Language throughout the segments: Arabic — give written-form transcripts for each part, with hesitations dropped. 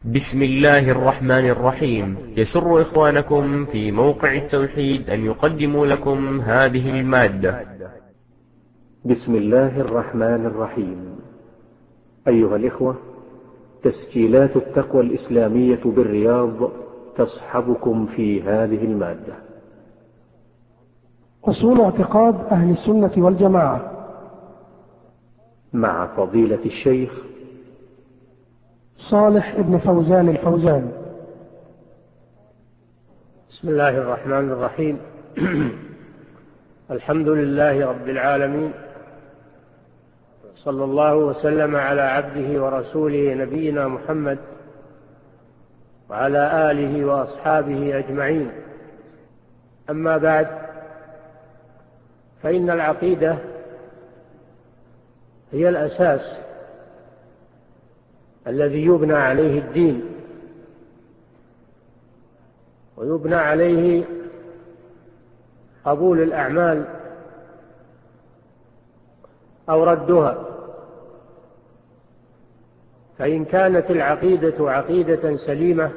بسم الله الرحمن الرحيم. يسر إخوانكم في موقع التوحيد أن يقدموا لكم هذه المادة. بسم الله الرحمن الرحيم. أيها الإخوة، تسجيلات التقوى الإسلامية بالرياض تصحبكم في هذه المادة. أصول اعتقاد أهل السنة والجماعة مع فضيلة الشيخ صالح ابن فوزان الفوزان. بسم الله الرحمن الرحيم. الحمد لله رب العالمين، صلى الله وسلم على عبده ورسوله نبينا محمد وعلى آله وأصحابه أجمعين. أما بعد، فإن العقيدة هي الأساس الذي يبنى عليه الدين، ويبنى عليه قبول الأعمال أو ردها. فإن كانت العقيدة عقيدة سليمة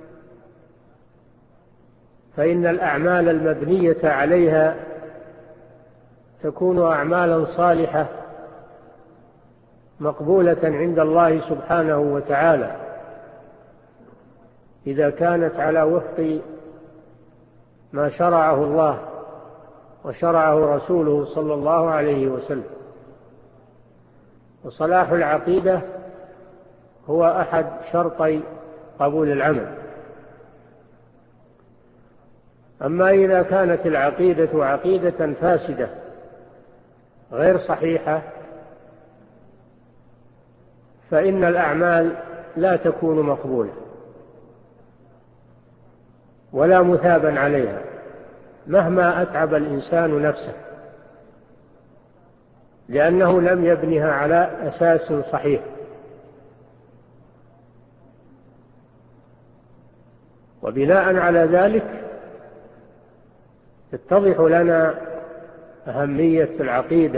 فإن الأعمال المبنية عليها تكون أعمالا صالحة مقبولة عند الله سبحانه وتعالى، إذا كانت على وفق ما شرعه الله وشرعه رسوله صلى الله عليه وسلم. وصلاح العقيدة هو أحد شرطي قبول العمل. أما إذا كانت العقيدة عقيدة فاسدة غير صحيحة فإن الأعمال لا تكون مقبولة ولا مثابا عليها مهما أتعب الإنسان نفسه، لأنه لم يبنها على أساس صحيح. وبناء على ذلك تتضح لنا أهمية العقيدة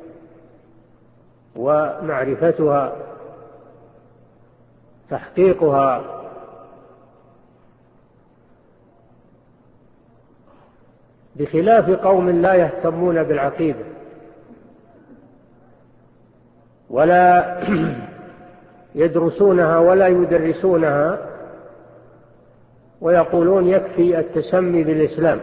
ومعرفتها، تحقيقها، بخلاف قوم لا يهتمون بالعقيدة ولا يدرسونها ولا يدرسونها، ويقولون يكفي التسمي بالإسلام.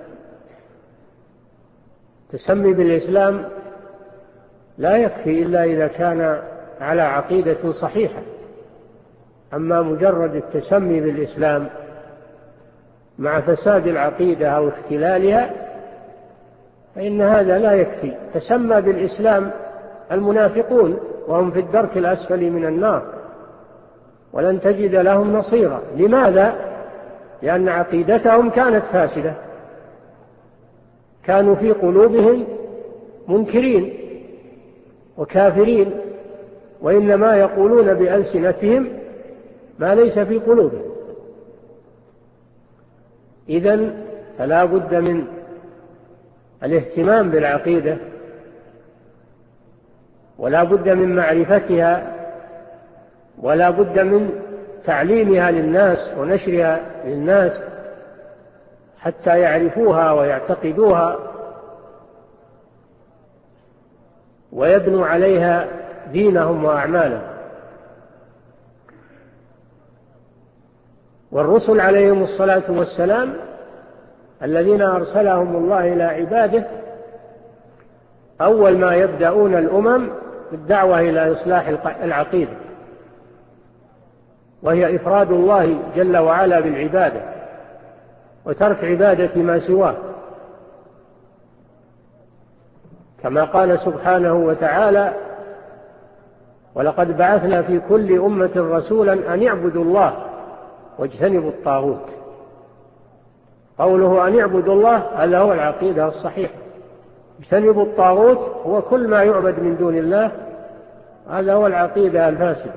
التسمي بالإسلام لا يكفي إلا إذا كان على عقيدة صحيحة. أما مجرد التسمي بالإسلام مع فساد العقيدة أو اختلالها فإن هذا لا يكفي. تسمى بالإسلام المنافقون وهم في الدرك الأسفل من النار ولن تجد لهم نصيرا. لماذا؟ لأن عقيدتهم كانت فاسدة، كانوا في قلوبهم منكرين وكافرين، وإنما يقولون بألسنتهم ما ليس في قلوبهم. إذن فلا بد من الاهتمام بالعقيدة، ولا بد من معرفتها، ولا بد من تعليمها للناس ونشرها للناس حتى يعرفوها ويعتقدوها ويبنوا عليها دينهم وأعمالهم. والرسل عليهم الصلاة والسلام الذين أرسلهم الله إلى عباده أول ما يبدأون الأمم بالدعوة إلى إصلاح العقيدة، وهي إفراد الله جل وعلا بالعبادة وترك عبادة ما سواه، كما قال سبحانه وتعالى: ولقد بعثنا في كل أمة رسولا أن يعبدوا الله واجتنبوا الطاغوت. قوله أن يعبدوا الله هذا هو العقيدة الصحيحة. اجتنبوا الطاغوت هو كل ما يعبد من دون الله، هذا هو العقيدة الفاسدة.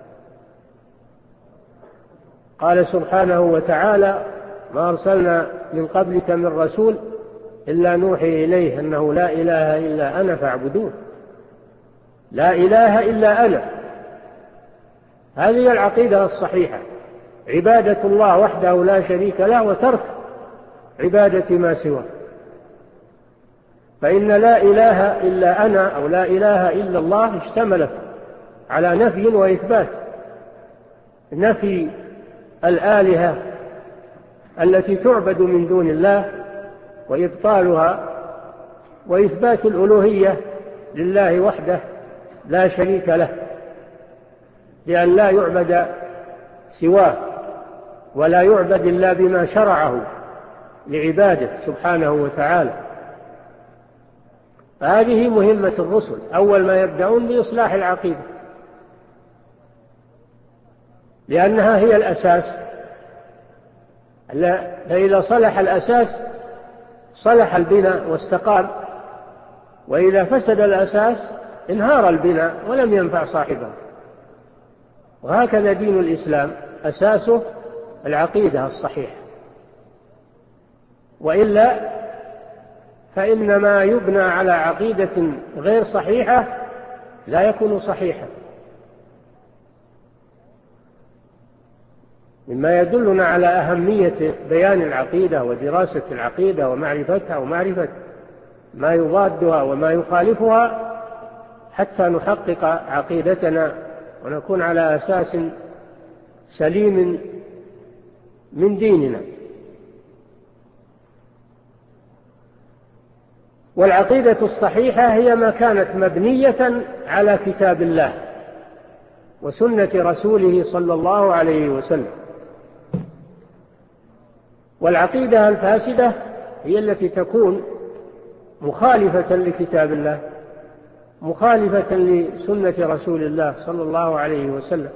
قال سبحانه وتعالى: ما أرسلنا من قبلك من رسول إلا نوحي إليه أنه لا إله إلا أنا فاعبدون. لا إله إلا أنا، هذه العقيدة الصحيحة. عبادة الله وحده لا شريك له وترك عبادة ما سواه. فإن لا إله إلا أنا أو لا إله إلا الله اشتملت على نفي وإثبات. نفي الآلهة التي تعبد من دون الله وإبطالها، وإثبات الألوهية لله وحده لا شريك له، لأن لا يعبد سواه ولا يعبد إلا بما شرعه لعباده سبحانه وتعالى. هذه مهمة الرسل، أول ما يبدأون بإصلاح العقيدة، لأنها هي الأساس. فإذا صلح الأساس صلح البناء واستقام، وإذا فسد الأساس انهار البناء ولم ينفع صاحبه. وهكذا دين الإسلام أساسه العقيدة الصحيحة، وإلا فإن ما يبنى على عقيدة غير صحيحة لا يكون صحيحا. مما يدلنا على أهمية بيان العقيدة ودراسة العقيدة ومعرفتها ومعرفة ما يضادها وما يخالفها حتى نحقق عقيدتنا ونكون على أساس سليم من ديننا. والعقيدة الصحيحة هي ما كانت مبنية على كتاب الله وسنة رسوله صلى الله عليه وسلم. والعقيدة الفاسدة هي التي تكون مخالفة لكتاب الله، مخالفة لسنة رسول الله صلى الله عليه وسلم.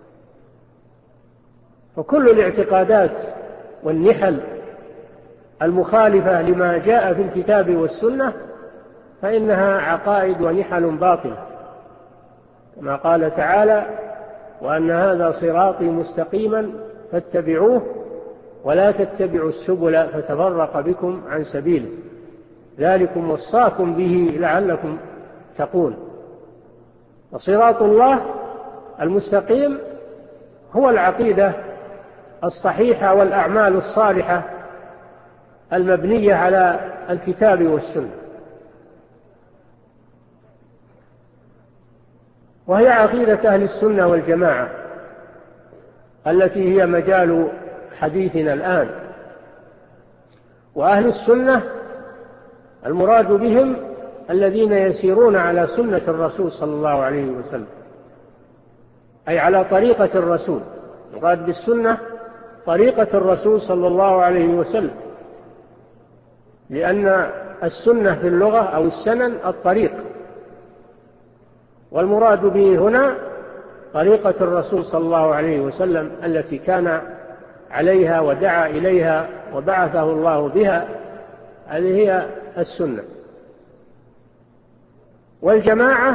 فكل الاعتقادات والنحل المخالفة لما جاء في الكتاب والسنة فإنها عقائد ونحل باطلة، كما قال تعالى: وأن هذا صراطي مستقيما فاتبعوه ولا تتبعوا السبل فتفرق بكم عن سبيله ذلكم وصاكم به لعلكم تتقون. وصراط الله المستقيم هو العقيدة الصحيحة والأعمال الصالحة المبنية على الكتاب والسنة، وهي عقيدة أهل السنة والجماعة التي هي مجال حديثنا الآن. وأهل السنة المراد بهم الذين يسيرون على سنة الرسول صلى الله عليه وسلم، أي على طريقة الرسول. المراد بالسنة طريقة الرسول صلى الله عليه وسلم، لأن السنة في اللغة أو السنن الطريق، والمراد به هنا طريقة الرسول صلى الله عليه وسلم التي كان عليها ودعا إليها وبعثه الله بها، هذه هي السنة. والجماعة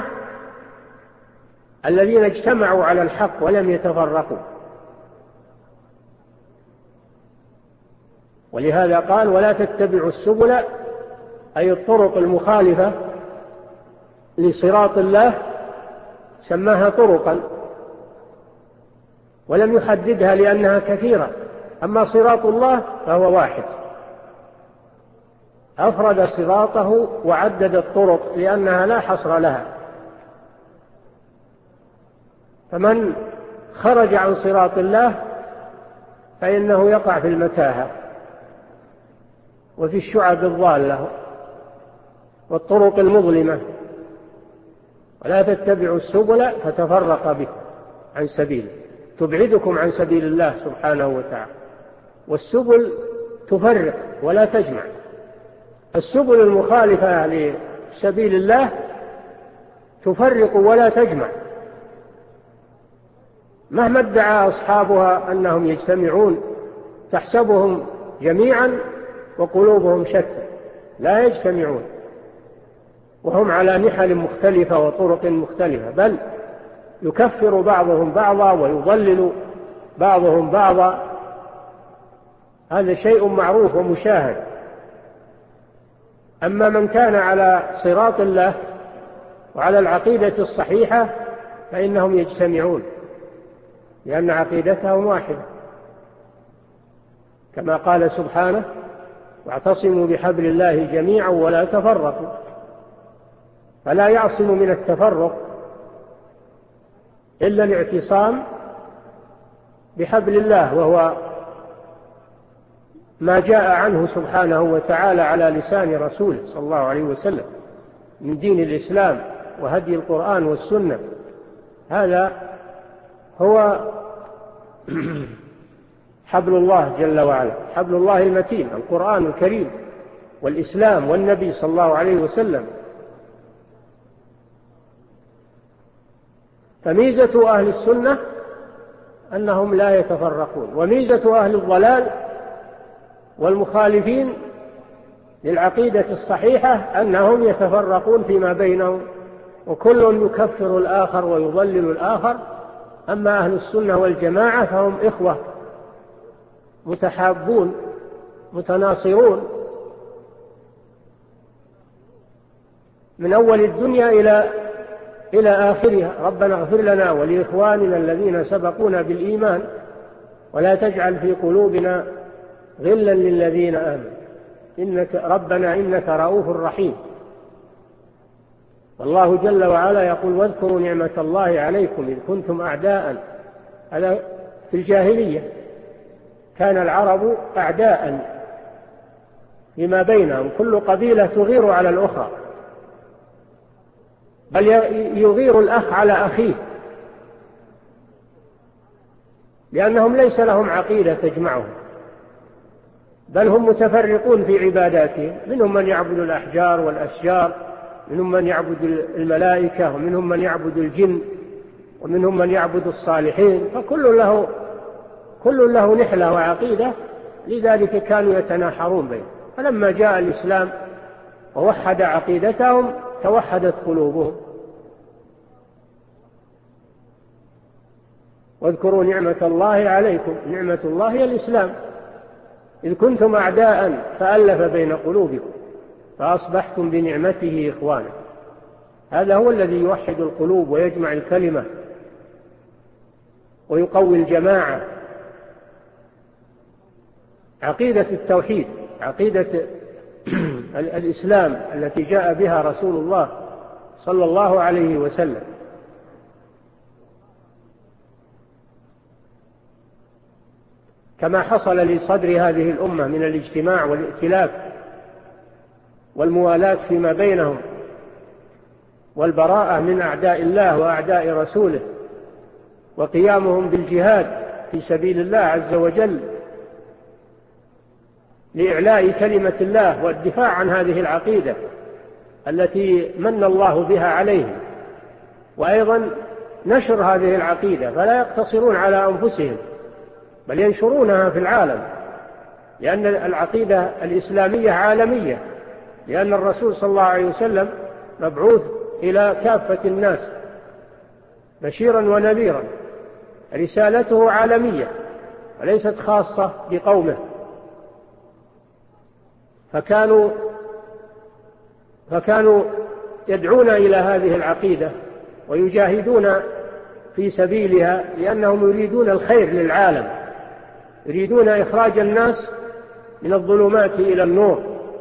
الذين اجتمعوا على الحق ولم يتفرقوا، ولهذا قال: ولا تتبعوا السبل، أي الطرق المخالفة لصراط الله، سماها طرقا ولم يحددها لأنها كثيرة. أما صراط الله فهو واحد، أفرد صراطه وعدد الطرق لأنها لا حصر لها. فمن خرج عن صراط الله فإنه يقع في المتاهة وفي الشعب الضالة والطرق المظلمة. ولا تتبعوا السبل فتفرق بكم عن سبيله، تبعدكم عن سبيل الله سبحانه وتعالى. والسبل تفرق ولا تجمع. السبل المخالفة لسبيل الله تفرق ولا تجمع، مهما ادعى أصحابها أنهم يجتمعون، تحسبهم جميعا وقلوبهم شتى، لا يجتمعون، وهم على نحل مختلفة وطرق مختلفة، بل يكفر بعضهم بعضا ويضلل بعضهم بعضا. هذا شيء معروف ومشاهد. أما من كان على صراط الله وعلى العقيدة الصحيحة فإنهم يجتمعون، لأن عقيدتهم واحدة كما قال سبحانه: واعتصموا بحبل الله جميعا ولا تفرقوا. فلا يعصم من التفرق إلا الاعتصام بحبل الله، وهو ما جاء عنه سبحانه وتعالى على لسان رسوله صلى الله عليه وسلم من دين الإسلام وهدي القرآن والسنة. هذا هو حبل الله جل وعلا، حبل الله المتين، القرآن الكريم والإسلام والنبي صلى الله عليه وسلم. فميزة أهل السنة أنهم لا يتفرقون، وميزة أهل الضلال والمخالفين للعقيدة الصحيحة أنهم يتفرقون فيما بينهم، وكل يكفر الآخر ويضلل الآخر. أما أهل السنة والجماعة فهم إخوة متحابون متناصرون من أول الدنيا إلى آخرها. ربنا اغفر لنا ولإخواننا الذين سبقونا بالإيمان ولا تجعل في قلوبنا غلا للذين آمنوا ربنا إنك رؤوف رحيم. والله جل وعلا يقول: واذكروا نعمة الله عليكم إذ كنتم أعداء. هذا في الجاهلية كان العرب أعداء فيما بينهم، كل قبيلة تغير على الأخرى، بل يغير الأخ على أخيه، لأنهم ليس لهم عقيدة تجمعهم، بل هم متفرقون في عباداتهم. منهم من يعبد الأحجار والأشجار، منهم من يعبد الملائكة، ومنهم من يعبد الجن، ومنهم من يعبد الصالحين، فكل له نحلة وعقيدة. لذلك كانوا يتناحرون بينهم. فلما جاء الإسلام ووحد عقيدتهم توحدت قلوبهم. واذكروا نعمة الله عليكم، نعمة الله هي الإسلام، إذ كنتم أعداء فألف بين قلوبكم فأصبحتم بنعمته إخوانا. هذا هو الذي يوحد القلوب ويجمع الكلمة ويقوي الجماعة. عقيدة التوحيد، عقيدة الإسلام التي جاء بها رسول الله صلى الله عليه وسلم. كما حصل لصدر هذه الأمة من الاجتماع والائتلاف والموالاة فيما بينهم والبراءة من أعداء الله وأعداء رسوله، وقيامهم بالجهاد في سبيل الله عز وجل لإعلاء كلمة الله والدفاع عن هذه العقيدة التي من الله بها عليهم، وأيضا نشر هذه العقيدة، فلا يقتصرون على أنفسهم بل ينشرونها في العالم، لأن العقيدة الإسلامية عالمية، لأن الرسول صلى الله عليه وسلم مبعوث إلى كافة الناس بشيرا ونذيرا، رسالته عالمية وليست خاصة بقومه. فكانوا يدعون إلى هذه العقيدة ويجاهدون في سبيلها، لأنهم يريدون الخير للعالم، يريدون إخراج الناس من الظلمات إلى النور.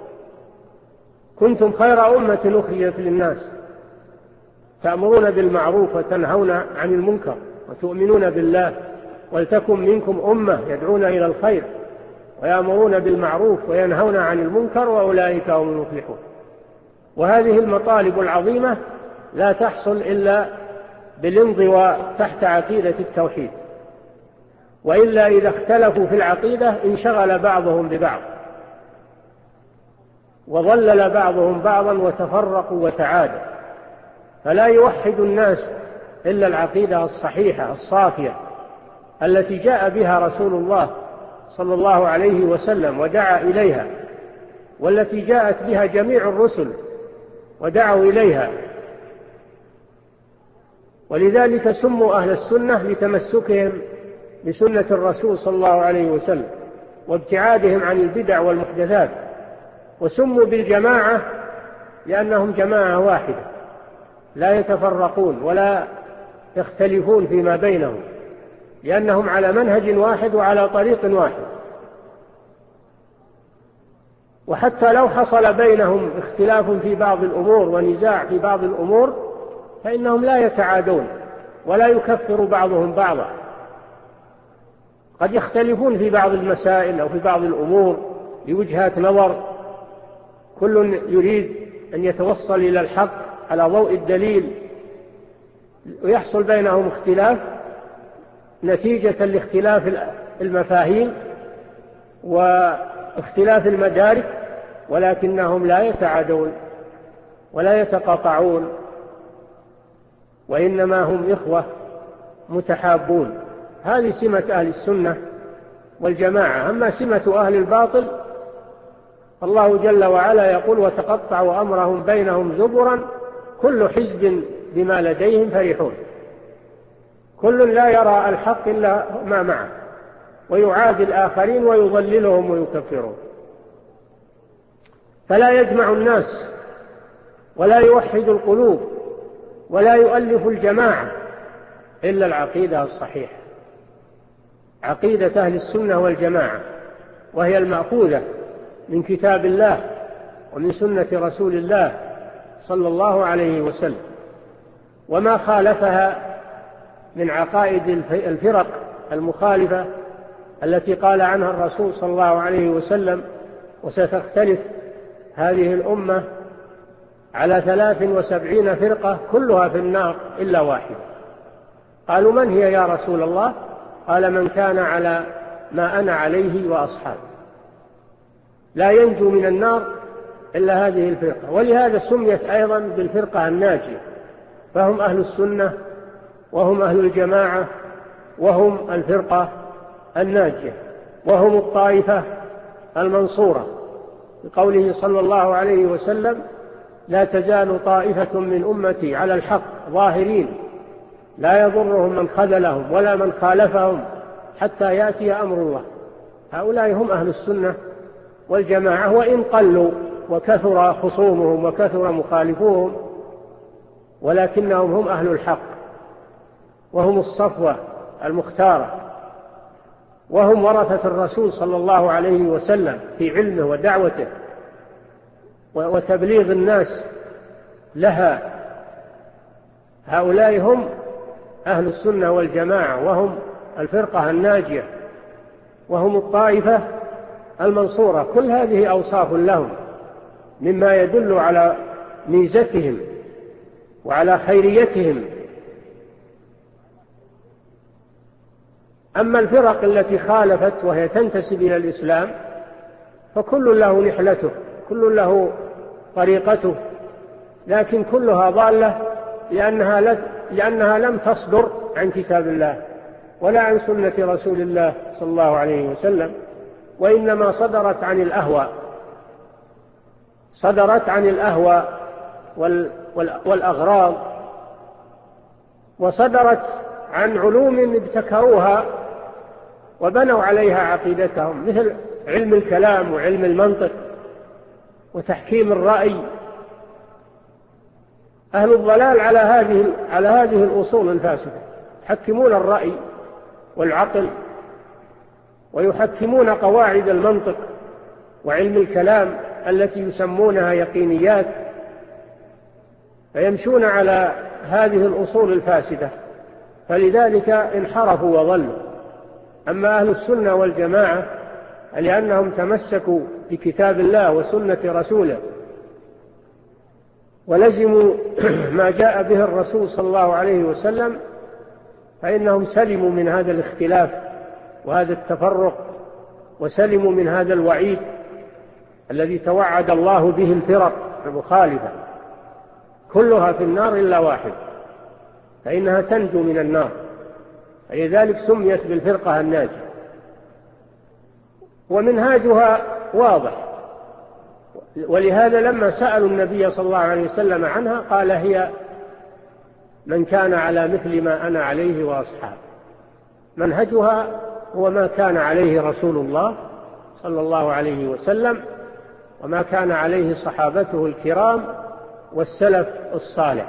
كنتم خير أمة أخرجت للناس تأمرون بالمعروف وتنهون عن المنكر وتؤمنون بالله، ولتكن منكم أمة يدعون إلى الخير ويأمرون بالمعروف وينهون عن المنكر وأولئك هم المفلحون. وهذه المطالب العظيمة لا تحصل إلا بالانضواء تحت عقيدة التوحيد، وإلا إذا اختلفوا في العقيدة انشغل بعضهم ببعض وضلل بعضهم بعضا وتفرقوا وتعادوا. فلا يوحد الناس إلا العقيدة الصحيحة الصافية التي جاء بها رسول الله صلى الله عليه وسلم ودعا إليها، والتي جاءت بها جميع الرسل ودعوا إليها. ولذلك سموا أهل السنة لتمسكهم بسنة الرسول صلى الله عليه وسلم وابتعادهم عن البدع والمحدثات، وسموا بالجماعة لأنهم جماعة واحدة لا يتفرقون ولا يختلفون فيما بينهم، لأنهم على منهج واحد وعلى طريق واحد. وحتى لو حصل بينهم اختلاف في بعض الأمور ونزاع في بعض الأمور فإنهم لا يتعادون ولا يكفر بعضهم بعضا. قد يختلفون في بعض المسائل أو في بعض الأمور لوجهات نظر، كل يريد أن يتوصل إلى الحق على ضوء الدليل، ويحصل بينهم اختلاف نتيجة لاختلاف المفاهيم واختلاف المدارك، ولكنهم لا يتعادون ولا يتقاطعون، وإنما هم إخوة متحابون. هذه سمة أهل السنة والجماعة. أما سمة أهل الباطل الله جل وعلا يقول: وتقطعوا أمرهم بينهم زبرا كل حزب بما لديهم فرحون. كل لا يرى الحق إلا ما معه، ويعادي الآخرين ويضللهم ويكفرون. فلا يجمع الناس ولا يوحد القلوب ولا يؤلف الجماعة إلا العقيدة الصحيحة، عقيدة أهل السنة والجماعة، وهي المأخوذة من كتاب الله ومن سنة رسول الله صلى الله عليه وسلم. وما خالفها من عقائد الفرق المخالفة التي قال عنها الرسول صلى الله عليه وسلم: وستختلف هذه الأمة على 73 فرقة كلها في النار إلا واحدة. قالوا: من هي يا رسول الله؟ قال: من كان على ما أنا عليه وأصحابي. لا ينجو من النار إلا هذه الفرقة. ولهذا سميت أيضا بالفرقة الناجية، فهم أهل السنة وهم أهل الجماعة وهم الفرقة الناجية وهم الطائفة المنصورة، بقوله صلى الله عليه وسلم: لا تزال طائفة من أمتي على الحق ظاهرين لا يضرهم من خذلهم ولا من خالفهم حتى يأتي أمر الله. هؤلاء هم أهل السنة والجماعة، وإن قلوا وكثر خصومهم وكثر مخالفوهم، ولكنهم هم أهل الحق وهم الصفوة المختارة، وهم ورثة الرسول صلى الله عليه وسلم في علمه ودعوته وتبليغ الناس لها. هؤلاء هم أهل السنة والجماعة، وهم الفرقة الناجية وهم الطائفة المنصورة. كل هذه أوصاف لهم مما يدل على ميزتهم وعلى خيريتهم. أما الفرق التي خالفت وهي تنتسب إلى الإسلام فكل له نحلته، كل له طريقته، لكن كلها ضالة لأنها لم تصدر عن كتاب الله ولا عن سنة رسول الله صلى الله عليه وسلم، وإنما صدرت عن الأهواء والأغراض، وصدرت عن علوم ابتكروها وبنوا عليها عقيدتهم، مثل علم الكلام وعلم المنطق وتحكيم الرأي. أهل الضلال على هذه الأصول الفاسدة، يحكمون الرأي والعقل، ويحكمون قواعد المنطق وعلم الكلام التي يسمونها يقينيات، فيمشون على هذه الأصول الفاسدة، فلذلك انحرفوا وضلوا. أما أهل السنة والجماعة لأنهم تمسكوا بكتاب الله وسنة رسوله ولزموا ما جاء به الرسول صلى الله عليه وسلم، فإنهم سلموا من هذا الاختلاف وهذا التفرق، وسلموا من هذا الوعيد الذي توعد الله به الفرق المخالفة كلها في النار إلا واحد، فإنها تنجو من النار، لذلك سميت بالفرقة الناجية. ومنهاجها واضح، ولهذا لما سألوا النبي صلى الله عليه وسلم عنها قال: هي من كان على مثل ما أنا عليه وأصحابي. منهجها هو ما كان عليه رسول الله صلى الله عليه وسلم وما كان عليه صحابته الكرام والسلف الصالح.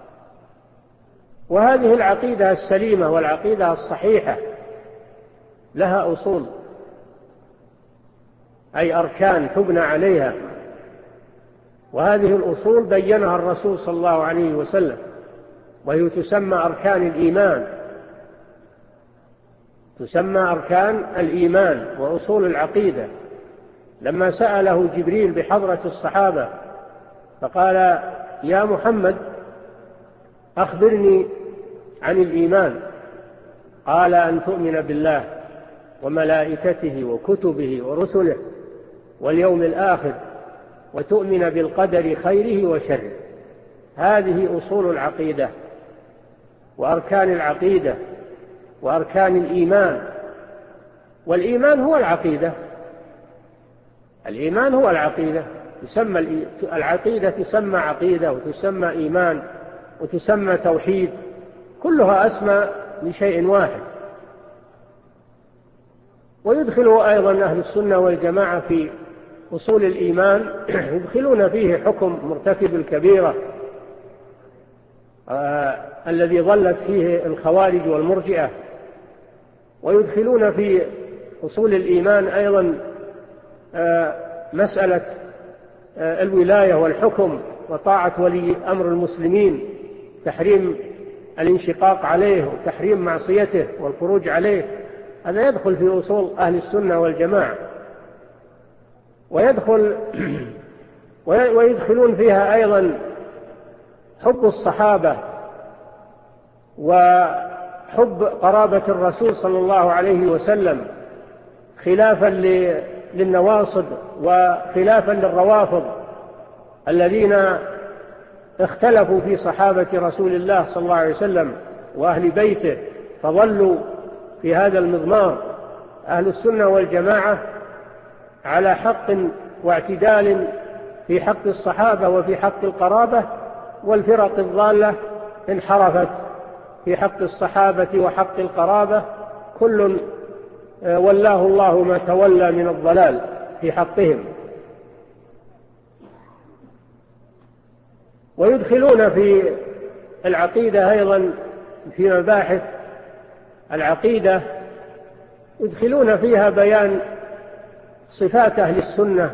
وهذه العقيدة السليمة والعقيدة الصحيحة لها أصول، أي أركان تبنى عليها. وهذه الأصول بينها الرسول صلى الله عليه وسلم، وهي تسمى أركان الإيمان، تسمى أركان الإيمان وأصول العقيدة. لما سأله جبريل بحضرة الصحابة فقال: يا محمد أخبرني عن الإيمان. قال: أن تؤمن بالله وملائكته وكتبه ورسله واليوم الآخر وتؤمن بالقدر خيره وشره. هذه أصول العقيدة وأركان العقيدة وأركان الإيمان. والإيمان هو العقيدة، الإيمان هو العقيدة. العقيدة تسمى عقيدة وتسمى إيمان وتسمى توحيد، كلها أسمى لشيء واحد. ويدخل أيضا أهل السنة والجماعة في أصول الإيمان، يدخلون فيه حكم مرتكب الكبيرة الذي ظلت فيه الخوارج والمرجئة. ويدخلون في أصول الإيمان أيضا مسألة الولاية والحكم وطاعة ولي أمر المسلمين، تحريم الانشقاق عليه وتحريم معصيته والخروج عليه. هذا يدخل في أصول أهل السنة والجماعة. ويدخلون فيها أيضا حب الصحابة وحب قرابة الرسول صلى الله عليه وسلم، خلافا للنواصب وخلافا للروافض الذين اختلفوا في صحابة رسول الله صلى الله عليه وسلم وأهل بيته فظلوا في هذا المضمار. أهل السنة والجماعة على حق واعتدال في حق الصحابة وفي حق القرابة، والفرق الضالة انحرفت في حق الصحابة وحق القرابة، كل ولاه الله ما تولى من الضلال في حقهم. ويدخلون في العقيدة أيضا في مباحث العقيدة، يدخلون فيها بيان صفات أهل السنة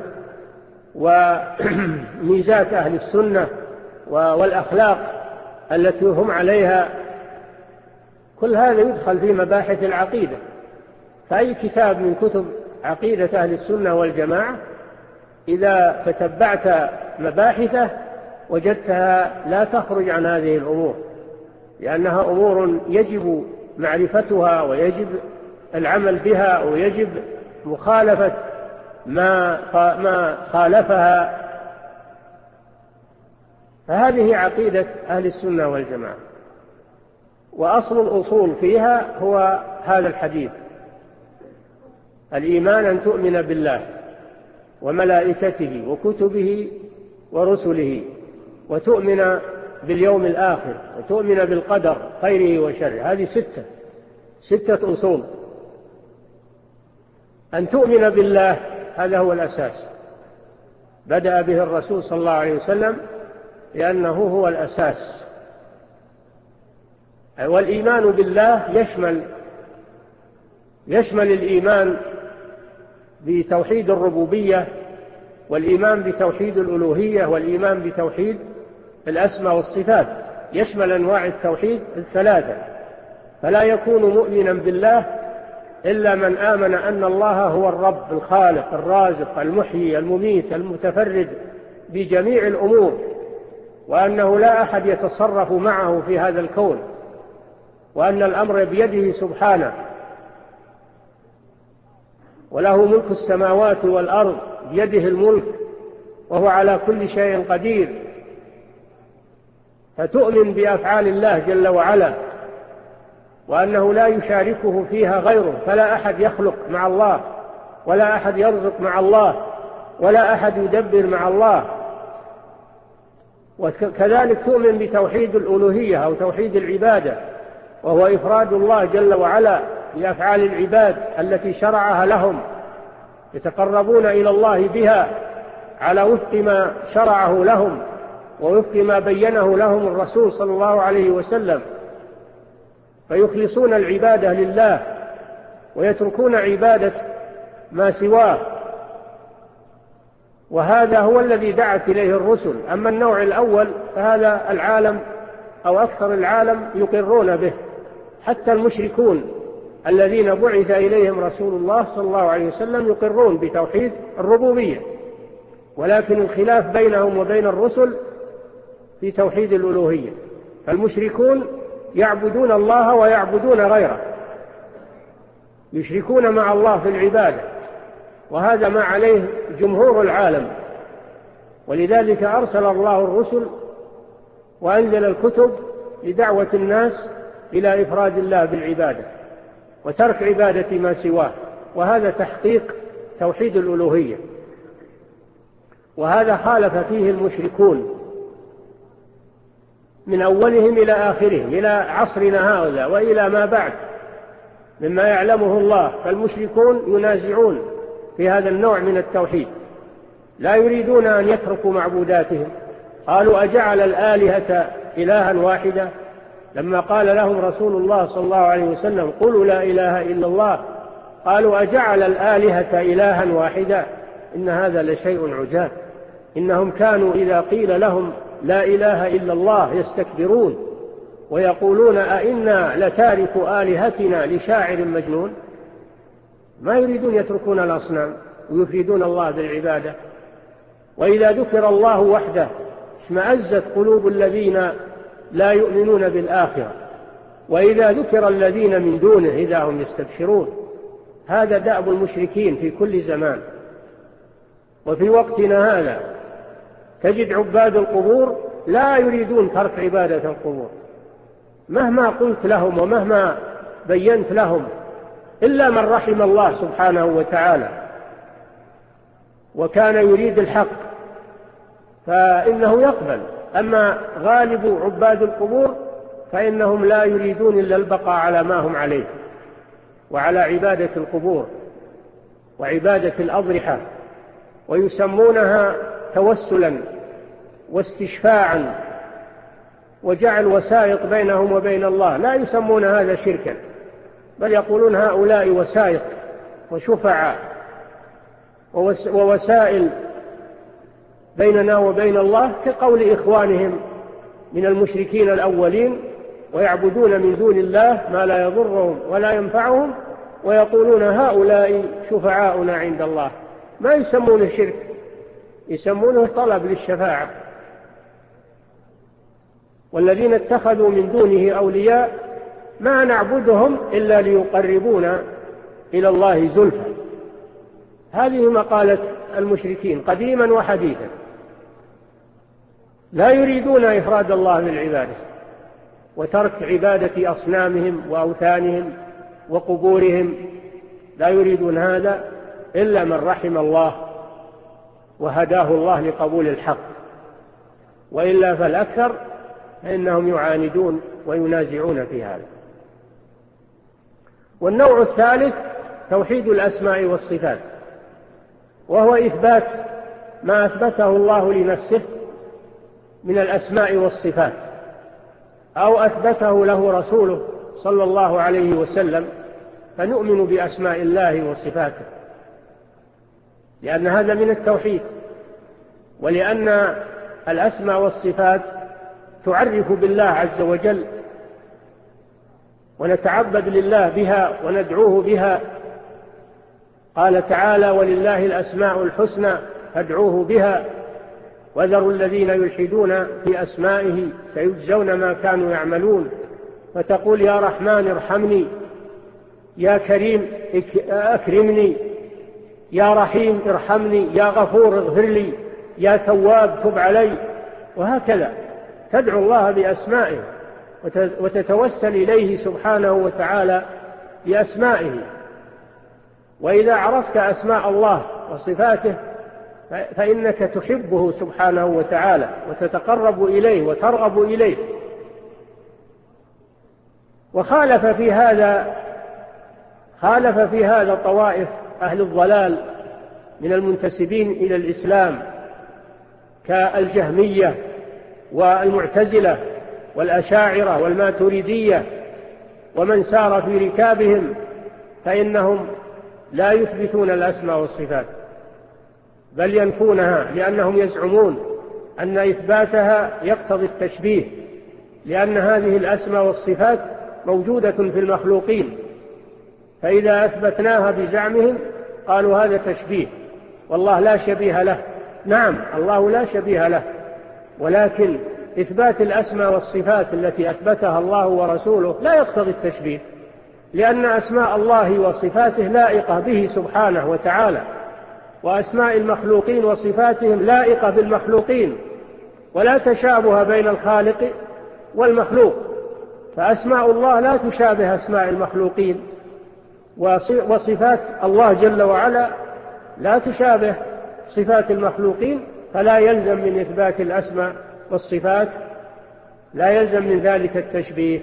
وميزات أهل السنة والأخلاق التي هم عليها. كل هذا يدخل في مباحث العقيدة. فأي كتاب من كتب عقيدة أهل السنة والجماعة إذا تتبعت مباحثه وجدتها لا تخرج عن هذه الأمور، لأنها أمور يجب معرفتها ويجب العمل بها ويجب مخالفة ما خالفها. فهذه عقيدة أهل السنة والجماعة. وأصل الأصول فيها هو هذا الحديث: الإيمان أن تؤمن بالله وملائكته وكتبه ورسله وتؤمن باليوم الآخر وتؤمن بالقدر خيره وشره. هذه ستة أصول. أن تؤمن بالله هذا هو الأساس، بدأ به الرسول صلى الله عليه وسلم لأنه هو الأساس. والإيمان بالله يشمل الإيمان بتوحيد الربوبية، والإيمان بتوحيد الألوهية، والإيمان بتوحيد الأسماء والصفات، يشمل أنواع التوحيد الثلاثة. فلا يكون مؤمنا بالله إلا من آمن أن الله هو الرب الخالق الرازق المحيي المميت المتفرد بجميع الأمور، وأنه لا أحد يتصرف معه في هذا الكون، وأن الأمر بيده سبحانه، وله ملك السماوات والأرض، بيده الملك وهو على كل شيء قدير. فتؤمن بأفعال الله جل وعلا، وأنه لا يشاركه فيها غيره، فلا أحد يخلق مع الله، ولا أحد يرزق مع الله، ولا أحد يدبر مع الله. وكذلك تؤمن بتوحيد الألوهية أو توحيد العبادة، وهو إفراد الله جل وعلا بأفعال العباد التي شرعها لهم، يتقربون إلى الله بها على وفق ما شرعه لهم ووفق ما بينه لهم الرسول صلى الله عليه وسلم، فيخلصون العبادة لله ويتركون عبادة ما سواه، وهذا هو الذي دعت إليه الرسل. أما النوع الأول فهذا العالم أو أكثر العالم يقرون به، حتى المشركون الذين بعث إليهم رسول الله صلى الله عليه وسلم يقرون بتوحيد الربوبية، ولكن الخلاف بينهم وبين الرسل في توحيد الألوهية. فالمشركون يعبدون الله ويعبدون غيره، يشركون مع الله في العبادة، وهذا ما عليه جمهور العالم. ولذلك أرسل الله الرسل وأنزل الكتب لدعوة الناس إلى إفراد الله بالعبادة وترك عبادة ما سواه، وهذا تحقيق توحيد الألوهية. وهذا خالف فيه المشركون من أولهم إلى آخرهم، إلى عصرنا هذا وإلى ما بعد مما يعلمه الله. فالمشركون ينازعون في هذا النوع من التوحيد، لا يريدون أن يتركوا معبوداتهم. قالوا أجعل الآلهة إلها واحدا، لما قال لهم رسول الله صلى الله عليه وسلم قولوا لا إله إلا الله، قالوا أجعل الآلهة إلها واحدا إن هذا لشيء عجاب. إنهم كانوا إذا قيل لهم لا إله إلا الله يستكبرون ويقولون أئنا لتارك آلهتنا لشاعر مجنون. ما يريدون يتركون الأصنام ويفردون الله بالعبادة. وإذا ذكر الله وحده اشمأزت قلوب الذين لا يؤمنون بالآخرة، وإذا ذكر الذين من دونه إذا هم يستبشرون. هذا دأب المشركين في كل زمان. وفي وقتنا هذا تجد عباد القبور لا يريدون ترك عبادة القبور، مهما قلت لهم ومهما بينت لهم، إلا من رحم الله سبحانه وتعالى وكان يريد الحق فإنه يقبل. أما غالب عباد القبور فإنهم لا يريدون إلا البقاء على ما هم عليه، وعلى عبادة القبور وعبادة الأضرحة، ويسمونها توسلا واستشفاعا وجعل وسائط بينهم وبين الله. لا يسمون هذا شركا، بل يقولون هؤلاء وسائط وشفعاء ووسائل بيننا وبين الله، كقول إخوانهم من المشركين الأولين، ويعبدون من دون الله ما لا يضرهم ولا ينفعهم، ويقولون هؤلاء شفعاؤنا عند الله. ما يسمونه شرك، يسمونه طلب للشفاعة. والذين اتخذوا من دونه أولياء ما نعبدهم إلا ليقربونا إلى الله زلفى. هذه مقالة المشركين قديما وحديثا، لا يريدون إفراد الله بالعبادة وترك عبادة أصنامهم وأوثانهم وقبورهم، لا يريدون هذا إلا من رحم الله وهداه الله لقبول الحق، وإلا فالأكثر فإنهم يعاندون وينازعون في هذا. والنوع الثالث توحيد الأسماء والصفات، وهو إثبات ما أثبته الله لنفسه من الأسماء والصفات، أو أثبته له رسوله صلى الله عليه وسلم، فنؤمن بأسماء الله وصفاته، لأن هذا من التوحيد، ولأن الأسماء والصفات تعرف بالله عز وجل، ونتعبد لله بها وندعوه بها. قال تعالى ولله الأسماء الحسنى فادعوه بها وذروا الذين يلحدون في أسمائه سيجزون ما كانوا يعملون. فتقول يا رحمن ارحمني، يا كريم أكرمني، يا رحيم ارحمني، يا غفور اغفر لي، يا تواب تب علي، وهكذا تدعو الله بأسمائه وتتوسل إليه سبحانه وتعالى بأسمائه. وإذا عرفت أسماء الله وصفاته فإنك تحبه سبحانه وتعالى وتتقرب إليه وترغب إليه. وخالف في هذا طوائف أهل الضلال من المنتسبين إلى الإسلام كالجهمية والمعتزلة والأشاعرة والماتريدية ومن سار في ركابهم، فإنهم لا يثبتون الأسماء والصفات، بل ينفونها، لأنهم يزعمون أن إثباتها يقتضي التشبيه، لأن هذه الأسماء والصفات موجودة في المخلوقين، فإذا أثبتناها بزعمهم قالوا هذا تشبيه، والله لا شبيه له. نعم، الله لا شبيه له، ولكن إثبات الأسماء والصفات التي أثبتها الله ورسوله لا يقتضي التشبيه، لأن أسماء الله وصفاته لائقة به سبحانه وتعالى، وأسماء المخلوقين وصفاتهم لائقة بالمخلوقين، ولا تشابه بين الخالق والمخلوق، فأسماء الله لا تشابه أسماء المخلوقين، وصفات الله جل وعلا لا تشابه صفات المخلوقين، فلا يلزم من إثبات الأسماء والصفات لا يلزم من ذلك التشبيه،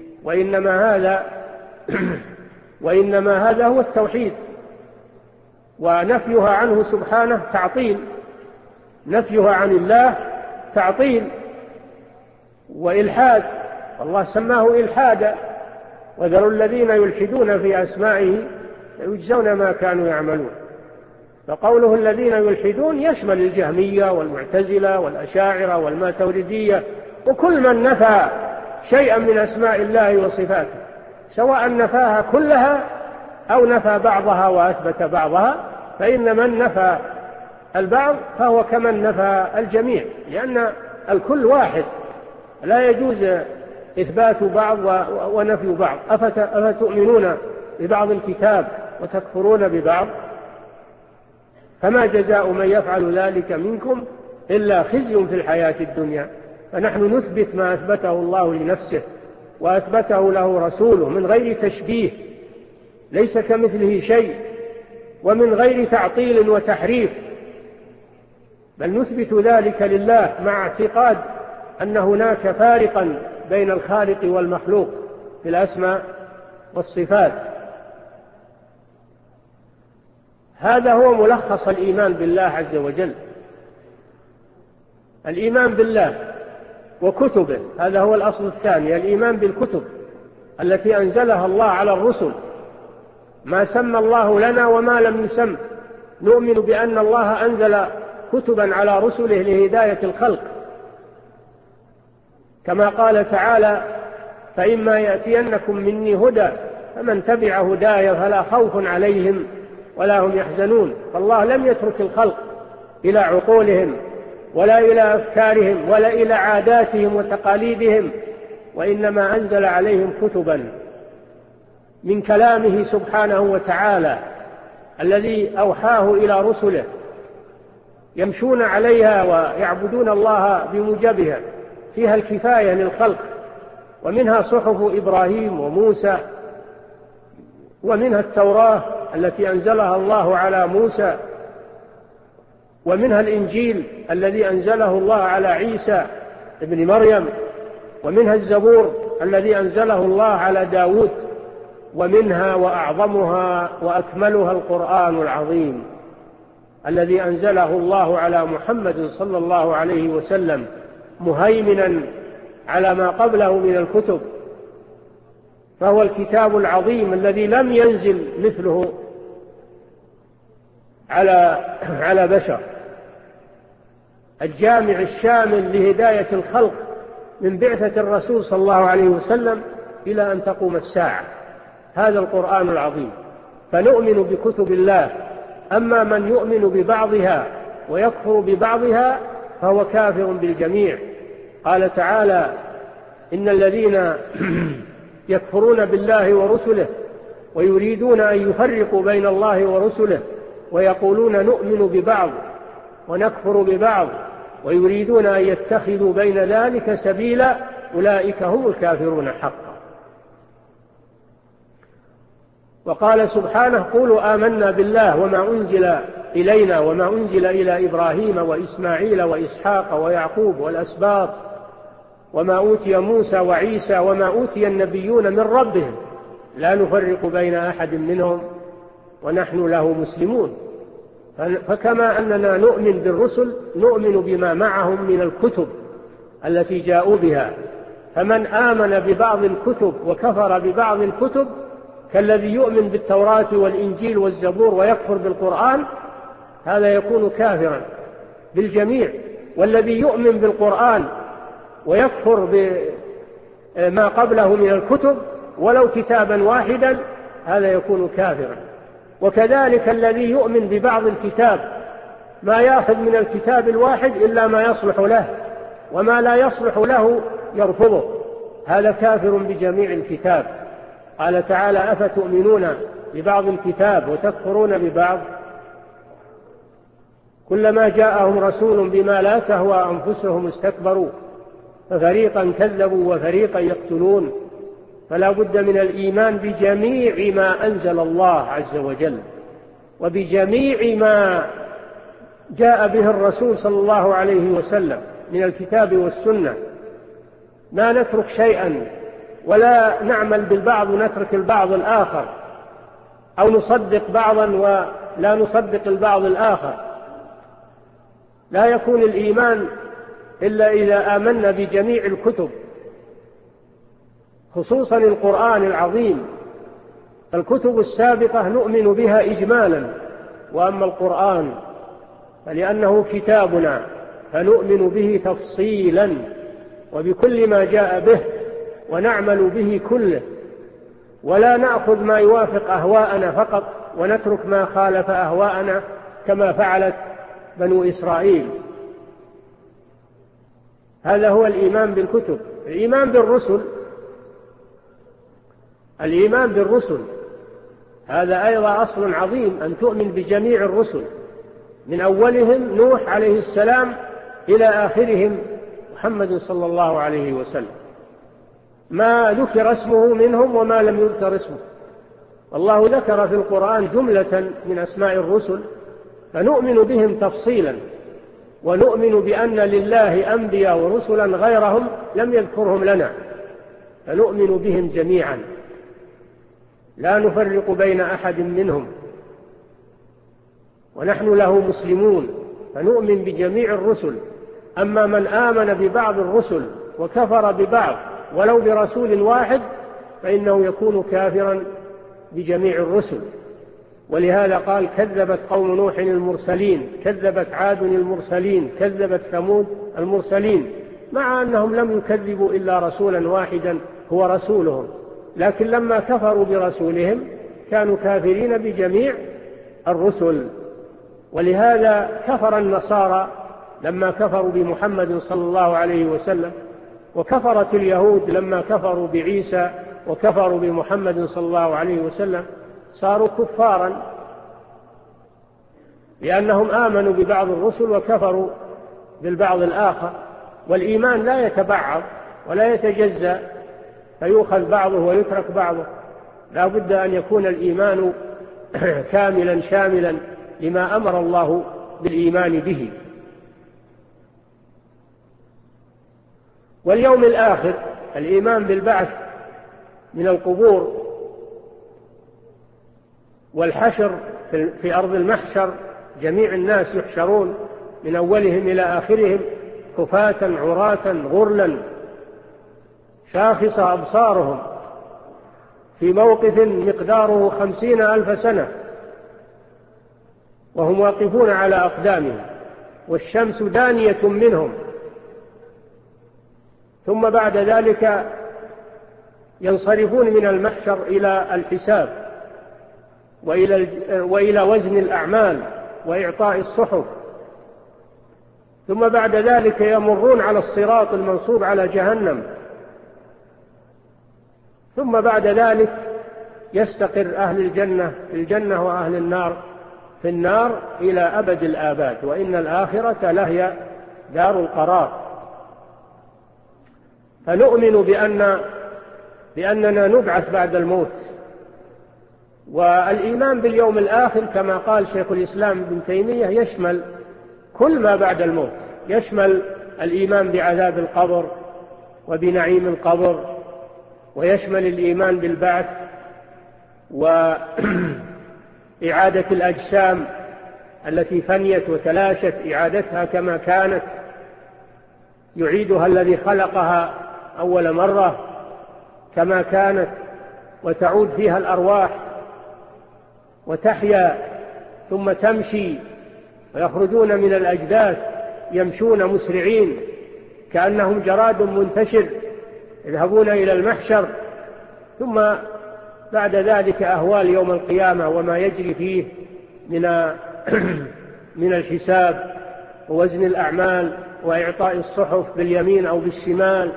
وإنما هذا هو التوحيد، ونفيها عنه سبحانه تعطيل، نفيها عن الله تعطيل وإلحاد، الله سماه إلحادا، وذروا الذين يلحدون في أسمائه سيجزون ما كانوا يعملون. فقوله الذين يلحدون يشمل الجهمية والمعتزلة والأشاعرة والماتريدية وكل من نفى شيئا من أسماء الله وصفاته، سواء نفاها كلها أو نفى بعضها وأثبت بعضها، فإن من نفى البعض فهو كمن نفى الجميع، لأن الكل واحد، لا يجوز إثبات بعض ونفي بعض. أفتؤمنون ببعض الكتاب وتكفرون ببعض؟ فما جزاء من يفعل ذلك منكم إلا خزي في الحياة الدنيا. فنحن نثبت ما أثبته الله لنفسه وأثبته له رسوله من غير تشبيه، ليس كمثله شيء، ومن غير تعطيل وتحريف، بل نثبت ذلك لله مع اعتقاد أن هناك فارقا بين الخالق والمخلوق في الأسماء والصفات. هذا هو ملخص الإيمان بالله عز وجل، الإيمان بالله وكتبه، هذا هو الأصل الثاني، الإيمان بالكتب التي أنزلها الله على الرسل، ما سمى الله لنا وما لم يسم، نؤمن بأن الله أنزل كتبا على رسله لهداية الخلق، كما قال تعالى فإما يأتينكم مني هدى فمن تبع هداي فلا خوف عليهم ولا هم يحزنون. فالله لم يترك الخلق إلى عقولهم ولا إلى أفكارهم ولا إلى عاداتهم وتقاليدهم، وإنما أنزل عليهم كتبا من كلامه سبحانه وتعالى الذي أوحاه إلى رسله يمشون عليها ويعبدون الله بموجبها، فيها الكفاية للخلق، ومنها صحف إبراهيم وموسى، ومنها التوراة التي أنزلها الله على موسى، ومنها الإنجيل الذي أنزله الله على عيسى ابن مريم، ومنها الزبور الذي أنزله الله على داود، ومنها وأعظمها وأكملها القرآن العظيم الذي أنزله الله على محمد صلى الله عليه وسلم مهيمنا على ما قبله من الكتب، فهو الكتاب العظيم الذي لم ينزل مثله على بشر، الجامع الشامل لهداية الخلق من بعثة الرسول صلى الله عليه وسلم إلى أن تقوم الساعة، هذا القرآن العظيم. فنؤمن بكتب الله، أما من يؤمن ببعضها ويكفر ببعضها فهو كافر بالجميع. قال تعالى إن الذين يكفرون بالله ورسله ويريدون أن يفرقوا بين الله ورسله ويقولون نؤمن ببعض ونكفر ببعض ويريدون أن يتخذوا بين ذلك سبيلا أولئك هم الكافرون حقا. وقال سبحانه قولوا آمنا بالله وما أنزل إلينا وما أنزل إلى إبراهيم وإسماعيل وإسحاق ويعقوب والأسباط وما أوتي موسى وعيسى وما أوتي النبيون من ربهم لا نفرق بين أحد منهم ونحن له مسلمون. فكما أننا نؤمن بالرسل نؤمن بما معهم من الكتب التي جاءوا بها، فمن آمن ببعض الكتب وكفر ببعض الكتب كالذي يؤمن بالتوراة والإنجيل والزبور ويكفر بالقرآن هذا يكون كافرا بالجميع. والذي يؤمن بالقرآن ويكفر بما قبله من الكتب ولو كتابا واحدا هذا يكون كافرا. وكذلك الذي يؤمن ببعض الكتاب ما يأخذ من الكتاب الواحد إلا ما يصلح له وما لا يصلح له يرفضه، هذا كافر بجميع الكتاب. قال تعالى: أفتؤمنون ببعض الكتاب وتكفرون ببعض؟ كلما جاءهم رسول بما لا تهوى أنفسهم استكبروا ففريقا كذبوا وفريقا يقتلون. فلا بد من الإيمان بجميع ما أنزل الله عز وجل وبجميع ما جاء به الرسول صلى الله عليه وسلم من الكتاب والسنة، ما نترك شيئا ولا نعمل بالبعض ونترك البعض الآخر، أو نصدق بعضا ولا نصدق البعض الآخر. لا يكون الإيمان إلا إذا آمنا بجميع الكتب، خصوصا القرآن العظيم. الكتب السابقة نؤمن بها إجمالا، وأما القرآن فلأنه كتابنا فنؤمن به تفصيلا وبكل ما جاء به ونعمل به كله، ولا نأخذ ما يوافق أهواءنا فقط ونترك ما خالف أهواءنا كما فعلت بنو إسرائيل. هذا هو الإيمان بالكتب. الإيمان بالرسل هذا أيضا أصل عظيم، أن تؤمن بجميع الرسل من أولهم نوح عليه السلام إلى آخرهم محمد صلى الله عليه وسلم، ما ذكر اسمه منهم وما لم يذكر اسمه. الله ذكر في القرآن جملة من أسماء الرسل فنؤمن بهم تفصيلا، ونؤمن بأن لله أنبياء ورسلا غيرهم لم يذكرهم لنا، فنؤمن بهم جميعا لا نفرق بين أحد منهم، ونحن له مسلمون، فنؤمن بجميع الرسل. أما من آمن ببعض الرسل وكفر ببعض ولو برسول واحد فإنه يكون كافرا بجميع الرسل. ولهذا قال: كذبت قوم نوح المرسلين، كذبت عاد المرسلين، كذبت ثمود المرسلين، مع أنهم لم يكذبوا إلا رسولا واحدا هو رسولهم، لكن لما كفروا برسولهم كانوا كافرين بجميع الرسل. ولهذا كفر النصارى لما كفروا بمحمد صلى الله عليه وسلم، وكفرت اليهود لما كفروا بعيسى وكفروا بمحمد صلى الله عليه وسلم، صاروا كفارا لأنهم آمنوا ببعض الرسل وكفروا بالبعض الآخر. والإيمان لا يتبعض ولا يتجزأ فيؤخذ بعضه ويترك بعضه، لا بد أن يكون الإيمان كاملا شاملا لما أمر الله بالإيمان به. واليوم الآخر، الإيمان بالبعث من القبور والحشر في أرض المحشر، جميع الناس يحشرون من أولهم إلى آخرهم كفاة عراة غرلا شاخص أبصارهم في موقف مقداره 50,000 سنة وهم واقفون على أقدامهم والشمس دانية منهم. ثم بعد ذلك ينصرفون من المحشر إلى الحساب وإلى وزن الأعمال وإعطاء الصحف. ثم بعد ذلك يمرون على الصراط المنصوب على جهنم. ثم بعد ذلك يستقر أهل الجنة في الجنة وأهل النار في النار إلى أبد الآباد، وإن الآخرة لهي دار القرار. فنؤمن بأننا نبعث بعد الموت. والإيمان باليوم الآخر كما قال شيخ الإسلام ابن تيمية يشمل كل ما بعد الموت، يشمل الإيمان بعذاب القبر وبنعيم القبر، ويشمل الإيمان بالبعث وإعادة الأجسام التي فنيت وتلاشت، إعادتها كما كانت، يعيدها الذي خلقها أول مرة كما كانت، وتعود فيها الأرواح وتحيا ثم تمشي ويخرجون من الأجداث يمشون مسرعين كأنهم جراد منتشر يذهبون إلى المحشر. ثم بعد ذلك أهوال يوم القيامة وما يجري فيه من الحساب ووزن الأعمال وإعطاء الصحف باليمين أو بالشمال،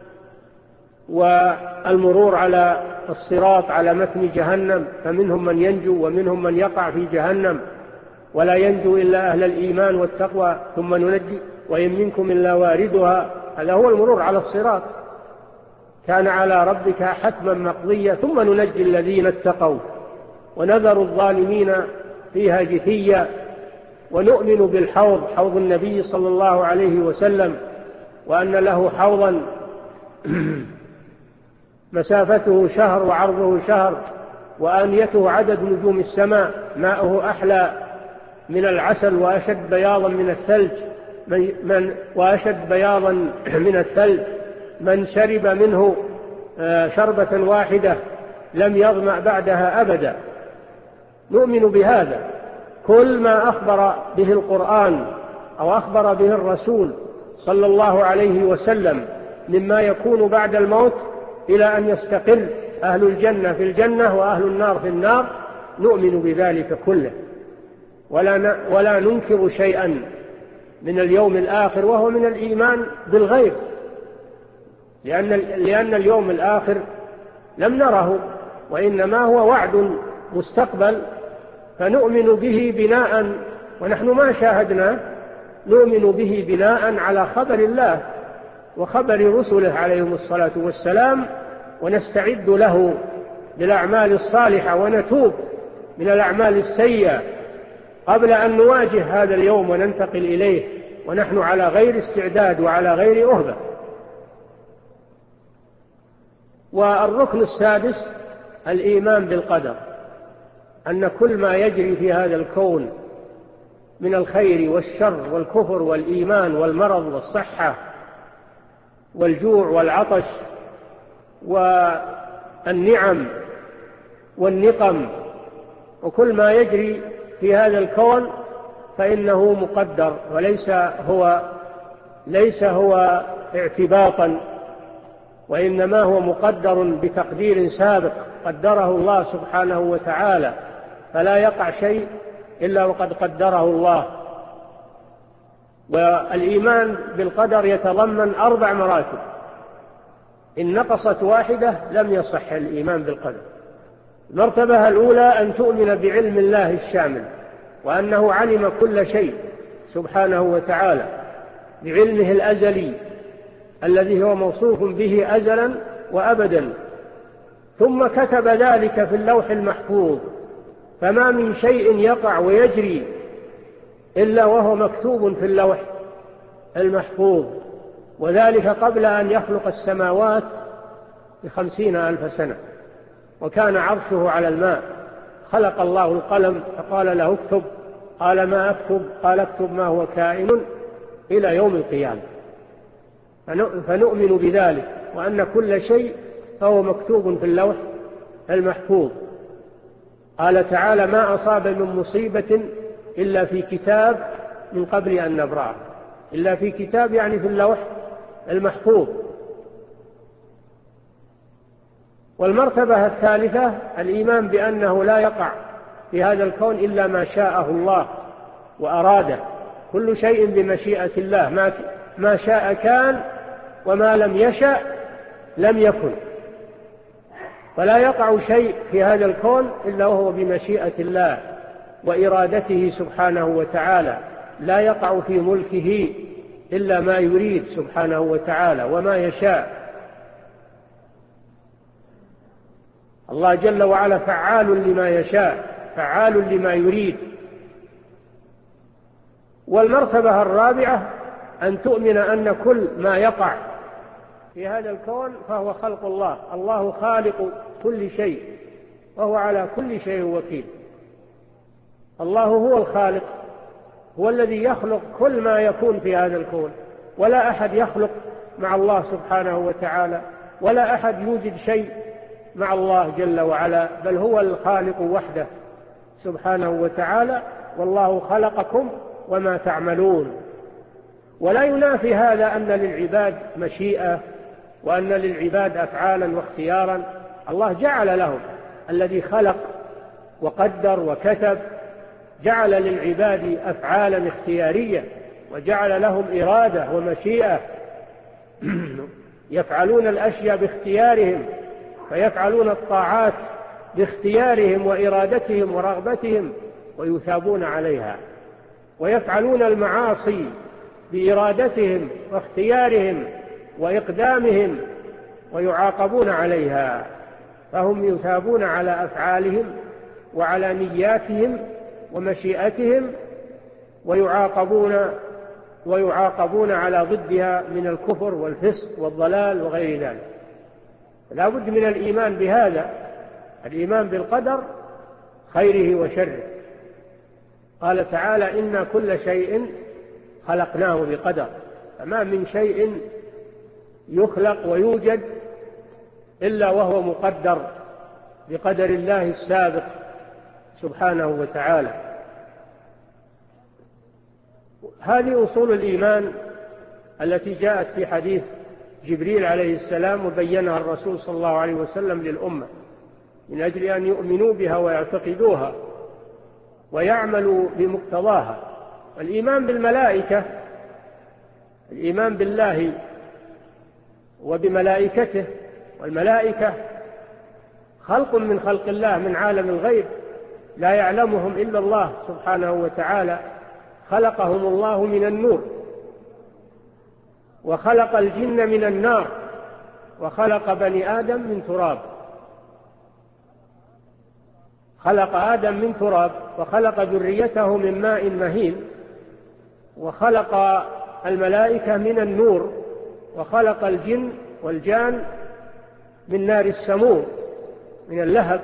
والمرور على الصراط على متن جهنم، فمنهم من ينجو ومنهم من يقع في جهنم ولا ينجو إلا أهل الإيمان والتقوى ثم ننجي وإن منكم إلا واردها. هذا هو المرور على الصراط، كان على ربك حتما مقضيا ثم ننجي الذين اتقوا ونذر الظالمين فيها جثيا. ونؤمن بالحوض، حوض النبي صلى الله عليه وسلم، وأن له حوضا مسافته شهر وعرضه شهر وآنيته عدد نجوم السماء، ماؤه أحلى من العسل وأشد بياضا من الثلج، وأشد بياضا من الثلج، من شرب منه شربة واحدة لم يظمأ بعدها أبدا. نؤمن بهذا. كل ما أخبر به القرآن أو أخبر به الرسول صلى الله عليه وسلم مما يكون بعد الموت إلى أن يستقر أهل الجنة في الجنة وأهل النار في النار، نؤمن بذلك كله ولا ننكر شيئا من اليوم الآخر، وهو من الإيمان بالغيب، لأن اليوم الآخر لم نره وإنما هو وعد مستقبل، فنؤمن به بناء، ونحن ما شاهدنا، نؤمن به بناء على خبر الله وخبر رسله عليهم الصلاة والسلام، ونستعد له بالأعمال الصالحة ونتوب من الأعمال السيئة قبل أن نواجه هذا اليوم وننتقل إليه ونحن على غير استعداد وعلى غير أهبة. والركن السادس الإيمان بالقدر، أن كل ما يجري في هذا الكون من الخير والشر والكفر والإيمان والمرض والصحة والجوع والعطش والنعم والنقم، وكل ما يجري في هذا الكون فإنه مقدر، وليس هو اعتباطا، وإنما هو مقدر بتقدير سابق قدره الله سبحانه وتعالى، فلا يقع شيء إلا وقد قدره الله. والإيمان بالقدر يتضمن 4 مراتب، إن نقصت واحدة لم يصح الإيمان بالقدر. المرتبة الأولى أن تؤمن بعلم الله الشامل، وأنه علم كل شيء سبحانه وتعالى بعلمه الأزلي الذي هو موصوف به أزلا وأبدا، ثم كتب ذلك في اللوح المحفوظ، فما من شيء يقع ويجري إلا وهو مكتوب في اللوح المحفوظ، وذلك قبل أن يخلق السماوات ب50,000 سنة، وكان عرشه على الماء. خلق الله القلم فقال له اكتب، قال ما أكتب، قال اكتب ما هو كائن إلى يوم القيامة. فنؤمن بذلك، وأن كل شيء فهو مكتوب في اللوح المحفوظ. قال تعالى ما أصاب من مصيبة إلا في كتاب من قبل أن نبرأه، إلا في كتاب يعني في اللوح المحفوظ. والمرتبة الثالثة الإيمان بأنه لا يقع في هذا الكون إلا ما شاءه الله وأراده، كل شيء بمشيئة الله، ما شاء كان وما لم يشأ لم يكن، فلا يقع شيء في هذا الكون إلا وهو بمشيئة الله وإرادته سبحانه وتعالى، لا يقع في ملكه إلا ما يريد سبحانه وتعالى وما يشاء. الله جل وعلا فعال لما يشاء، فعال لما يريد. والمرتبة الرابعة أن تؤمن أن كل ما يقع في هذا الكون فهو خلق الله، الله خالق كل شيء وهو على كل شيء وكيل. الله هو الخالق، هو الذي يخلق كل ما يكون في هذا الكون، ولا أحد يخلق مع الله سبحانه وتعالى، ولا أحد يوجد شيء مع الله جل وعلا، بل هو الخالق وحده سبحانه وتعالى. والله خلقكم وما تعملون. ولا ينافي هذا أن للعباد مشيئة وأن للعباد أفعالا واختيارا. الله جعل لهم، الذي خلق وقدر وكتب جعل للعباد أفعالا اختيارية، وجعل لهم إرادة ومشيئة يفعلون الأشياء باختيارهم، فيفعلون الطاعات باختيارهم وإرادتهم ورغبتهم ويثابون عليها، ويفعلون المعاصي بإرادتهم واختيارهم وإقدامهم ويعاقبون عليها، فهم يثابون على أفعالهم وعلى نياتهم ومشيئتهم، ويعاقبون على ضدها من الكفر والفسق والضلال وغير ذلك. لا بد من الإيمان بهذا، الإيمان بالقدر خيره وشره. قال تعالى: إن كل شيء خلقناه بقدر. فما من شيء يخلق ويوجد إلا وهو مقدر بقدر الله السابق سبحانه وتعالى. هذه أصول الإيمان التي جاءت في حديث جبريل عليه السلام وبينها الرسول صلى الله عليه وسلم للأمة من أجل أن يؤمنوا بها ويعتقدوها ويعملوا بمقتضاها. الإيمان بالملائكة، الإيمان بالله وبملائكته، والملائكة خلق من خلق الله من عالم الغيب لا يعلمهم إلا الله سبحانه وتعالى. خلقهم الله من النور، وخلق الجن من النار، وخلق بني آدم من تراب. خلق آدم من تراب، وخلق ذريته من ماء مهين، وخلق الملائكة من النور، وخلق الجن والجان من نار السموم من اللهب.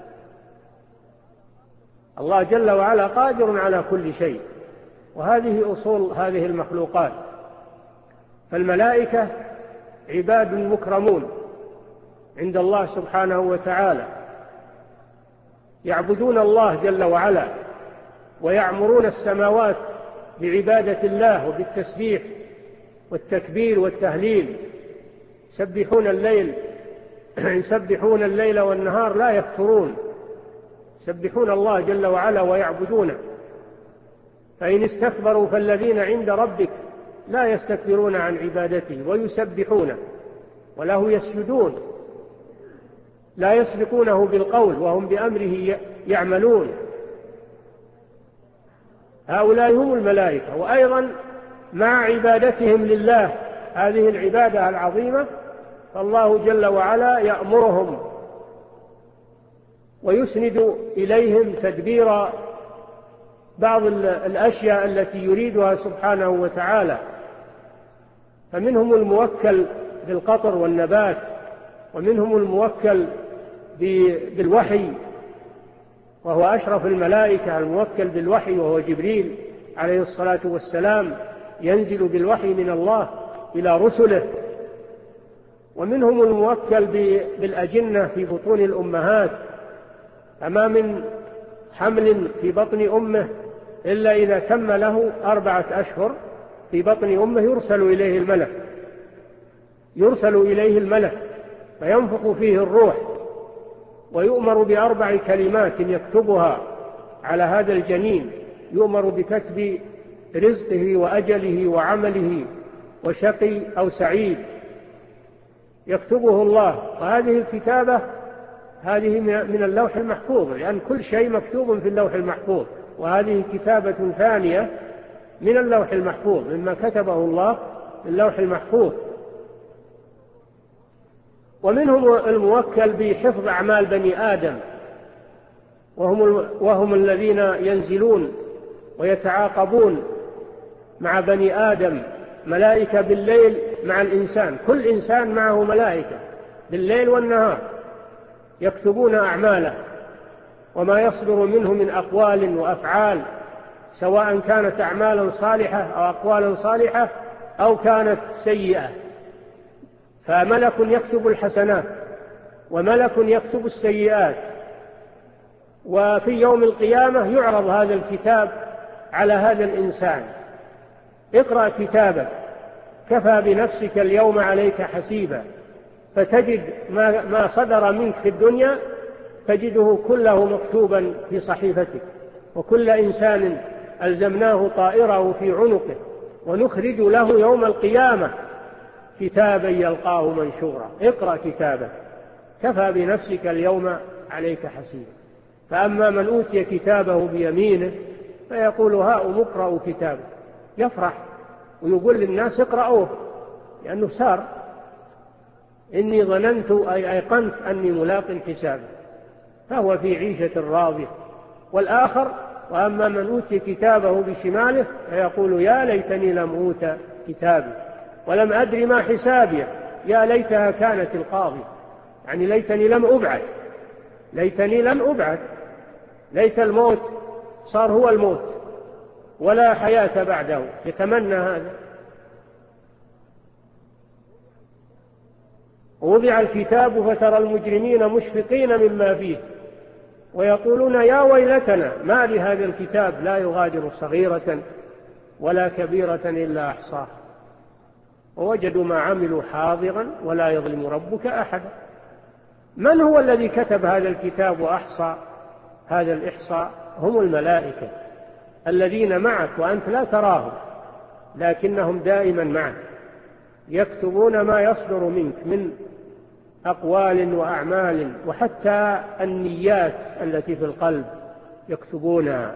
الله جل وعلا قادر على كل شيء، وهذه أصول هذه المخلوقات. فالملائكة عباد مكرمون عند الله سبحانه وتعالى، يعبدون الله جل وعلا، ويعمرون السماوات بعبادة الله وبالتسبيح والتكبير والتهليل. يسبحون الليل والنهار لا يفترون، يسبحون الله جل وعلا ويعبدونه. فإن استكبروا فالذين عند ربك لا يستكبرون عن عبادته ويسبحونه وله يسجدون، لا يسبقونه بالقول وهم بأمره يعملون. هؤلاء هم الملائكة. وأيضا مع عبادتهم لله هذه العبادة العظيمة، فالله جل وعلا يأمرهم ويسند إليهم تدبير بعض الأشياء التي يريدها سبحانه وتعالى. فمنهم الموكل بالقطر والنبات، ومنهم الموكل بالوحي وهو أشرف الملائكة، الموكل بالوحي وهو جبريل عليه الصلاة والسلام، ينزل بالوحي من الله إلى رسله. ومنهم الموكل بالأجنة في بطون الأمهات، فما من حمل في بطن أمه إلا إذا تم له 4 أشهر في بطن أمه يرسل إليه الملك فينفخ فيه الروح، ويؤمر ب4 كلمات يكتبها على هذا الجنين. يؤمر بكتب رزقه وأجله وعمله وشقي أو سعيد، يكتبه الله. وهذه الكتابة هذه من اللوح المحفوظ، لأن كل شيء مكتوب في اللوح المحفوظ، وهذه كتابة ثانية من اللوح المحفوظ مما كتبه الله في اللوح المحفوظ. ومنهم الموكل بحفظ أعمال بني آدم، وهم الذين ينزلون ويتعاقبون مع بني آدم، ملائكة بالليل مع الإنسان. كل إنسان معه ملائكة بالليل والنهار يكتبون أعماله وما يصدر منه من أقوال وأفعال، سواء كانت أعمالا صالحة أو أقوالا صالحة أو كانت سيئة. فملك يكتب الحسنات وملك يكتب السيئات. وفي يوم القيامة يعرض هذا الكتاب على هذا الإنسان. اقرأ كتابك كفى بنفسك اليوم عليك حسيبا، فتجد ما صدر منك في الدنيا تجده كله مكتوبا في صحيفتك. وكل إنسان ألزمناه طائره في عنقه ونخرج له يوم القيامة كتابا يلقاه منشورا. اقرأ كتابك كفى بنفسك اليوم عليك حسيبا. فأما من أوتي كتابه بيمينه فيقول هاؤم اقرأوا كتابه، يفرح ويقول للناس اقرأوه، لأنه سار إني ظننت أي أيقنت أني ملاق حسابي، فهو في عيشة راضية. والآخر وأما من أوتي كتابه بشماله فيقول يا ليتني لم أوت كتابي ولم أدري ما حسابي يا ليتها كانت القاضية، يعني ليتني لم أبعث، ليتني لم أبعث، ليت الموت صار هو الموت ولا حياة بعده، يتمنى هذا. ووضع الكتاب فترى المجرمين مشفقين مما فيه ويقولون يا ويلتنا ما لهذا الكتاب لا يغادر صغيرة ولا كبيرة إلا أحصاها ووجدوا ما عملوا حاضرا ولا يظلم ربك أحدا. من هو الذي كتب هذا الكتاب وأحصى هذا الإحصاء؟ هم الملائكة الذين معك وأنت لا تراهم لكنهم دائما معك، يكتبون ما يصدر منك من أقوال وأعمال، وحتى النيات التي في القلب يكتبونها.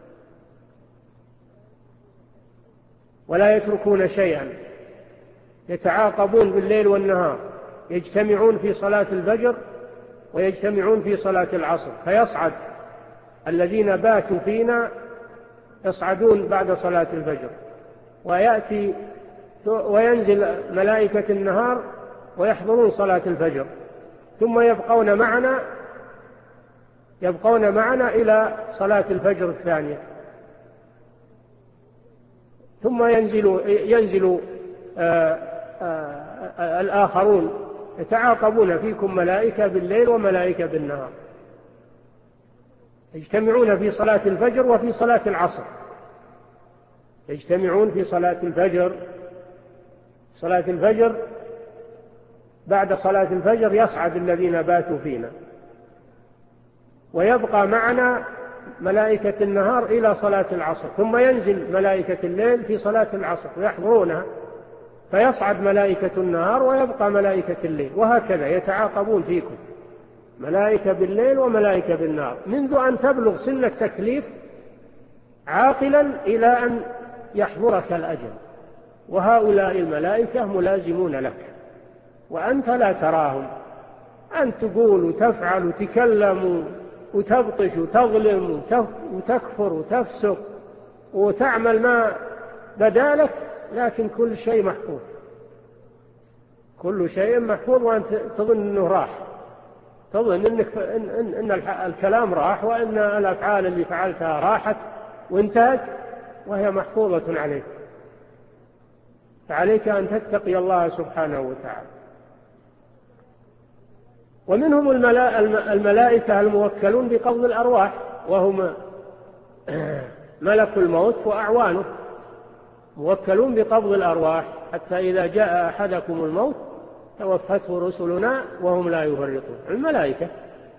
ولا يتركون شيئا، يتعاقبون بالليل والنهار، يجتمعون في صلاة الفجر ويجتمعون في صلاة العصر، فيصعد الذين باتوا فينا يصعدون بعد صلاة الفجر، وينزل ملائكة النهار ويحضرون صلاة الفجر، ثم يبقون معنا إلى صلاة الفجر الثانية، ثم ينزل الآخرون يتعاقبون فيكم ملائكة بالليل وملائكة بالنهار، يجتمعون في صلاة الفجر وفي صلاة العصر. يجتمعون في صلاة الفجر بعد صلاة الفجر يصعد الذين باتوا فينا، ويبقى معنا ملائكة النهار إلى صلاة العصر، ثم ينزل ملائكة الليل في صلاة العصر ويحضرونها، فيصعد ملائكة النهار ويبقى ملائكة الليل، وهكذا يتعاقبون فيكم ملائكة بالليل وملائكة بالنهار منذ أن تبلغ سن التكليف عاقلا إلى أن يحضرك الأجل. وهؤلاء الملائكة ملازمون لك وأنت لا تراهم، أن تقول وتفعل وتكلم وتبطش وتظلم وتكفر وتفسق وتعمل ما بدالك، لكن كل شيء محفوظ، كل شيء محفوظ، وأنت تظن أنه راح، تظن إن الكلام راح وإن الأفعال اللي فعلتها راحت وانتهت وهي محفوظة عليك. فعليك أن تتقي الله سبحانه وتعالى. ومنهم الملائكة الموكلون بقبض الأرواح، وهم ملك الموت وأعوانه، موكلون بقبض الأرواح حتى إذا جاء أحدكم الموت توفته رسلنا وهم لا يفرطون. الملائكة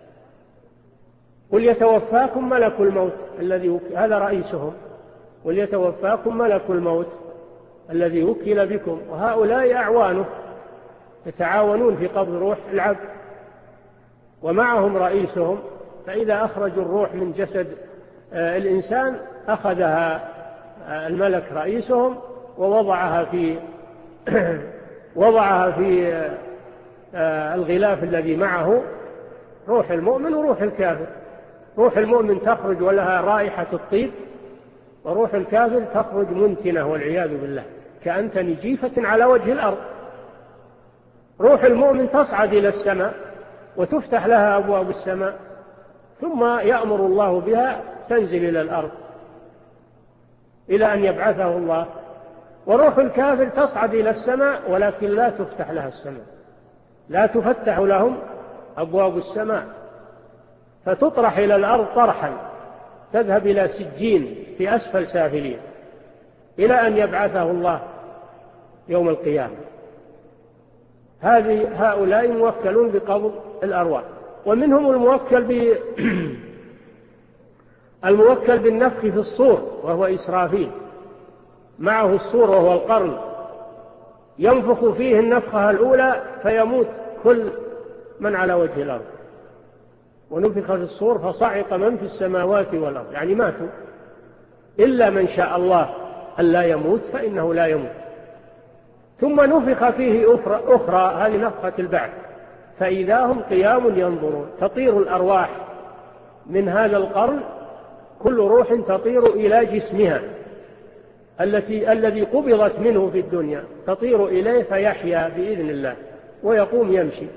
قل يتوفاكم ملك الموت الذي هذا رئيسهم، قل يتوفاكم ملك الموت الذي وكل بكم، وهؤلاء أعوانه يتعاونون في قبض روح العبد، ومعهم رئيسهم، فإذا أخرجوا الروح من جسد الإنسان أخذها الملك رئيسهم ووضعها في الغلاف الذي معه روح المؤمن وروح الكافر. روح المؤمن تخرج ولها رائحة الطيب، وروح الكافر تخرج منتنة والعياذ بالله كأنتن جيفة على وجه الأرض. روح المؤمن تصعد إلى السماء وتفتح لها أبواب السماء، ثم يأمر الله بها تنزل إلى الأرض إلى أن يبعثه الله. وروح الكافر تصعد إلى السماء ولكن لا تفتح لها السماء، لا تفتح لهم أبواب السماء، فتطرح إلى الأرض طرحا تذهب إلى سجين في أسفل سافلين إلى أن يبعثه الله يوم القيامة. هؤلاء موكلون بقبض الأرواح. ومنهم الموكل بالنفخ في الصور وهو إسرافيل، معه الصور وهو القرن، ينفخ فيه النفخة الأولى فيموت كل من على وجه الأرض. ونفخ في الصور فصعق من في السماوات والأرض، يعني ماتوا، إلا من شاء الله أن لا يموت فإنه لا يموت. ثم نفخ فيه أخرى، هذه نفخة البعث، فإذا هم قيام ينظرون. تطير الأرواح من هذا القرن، كل روح تطير إلى جسمها الذي قبضت منه في الدنيا، تطير إليه فيحيا بإذن الله ويقوم يمشي.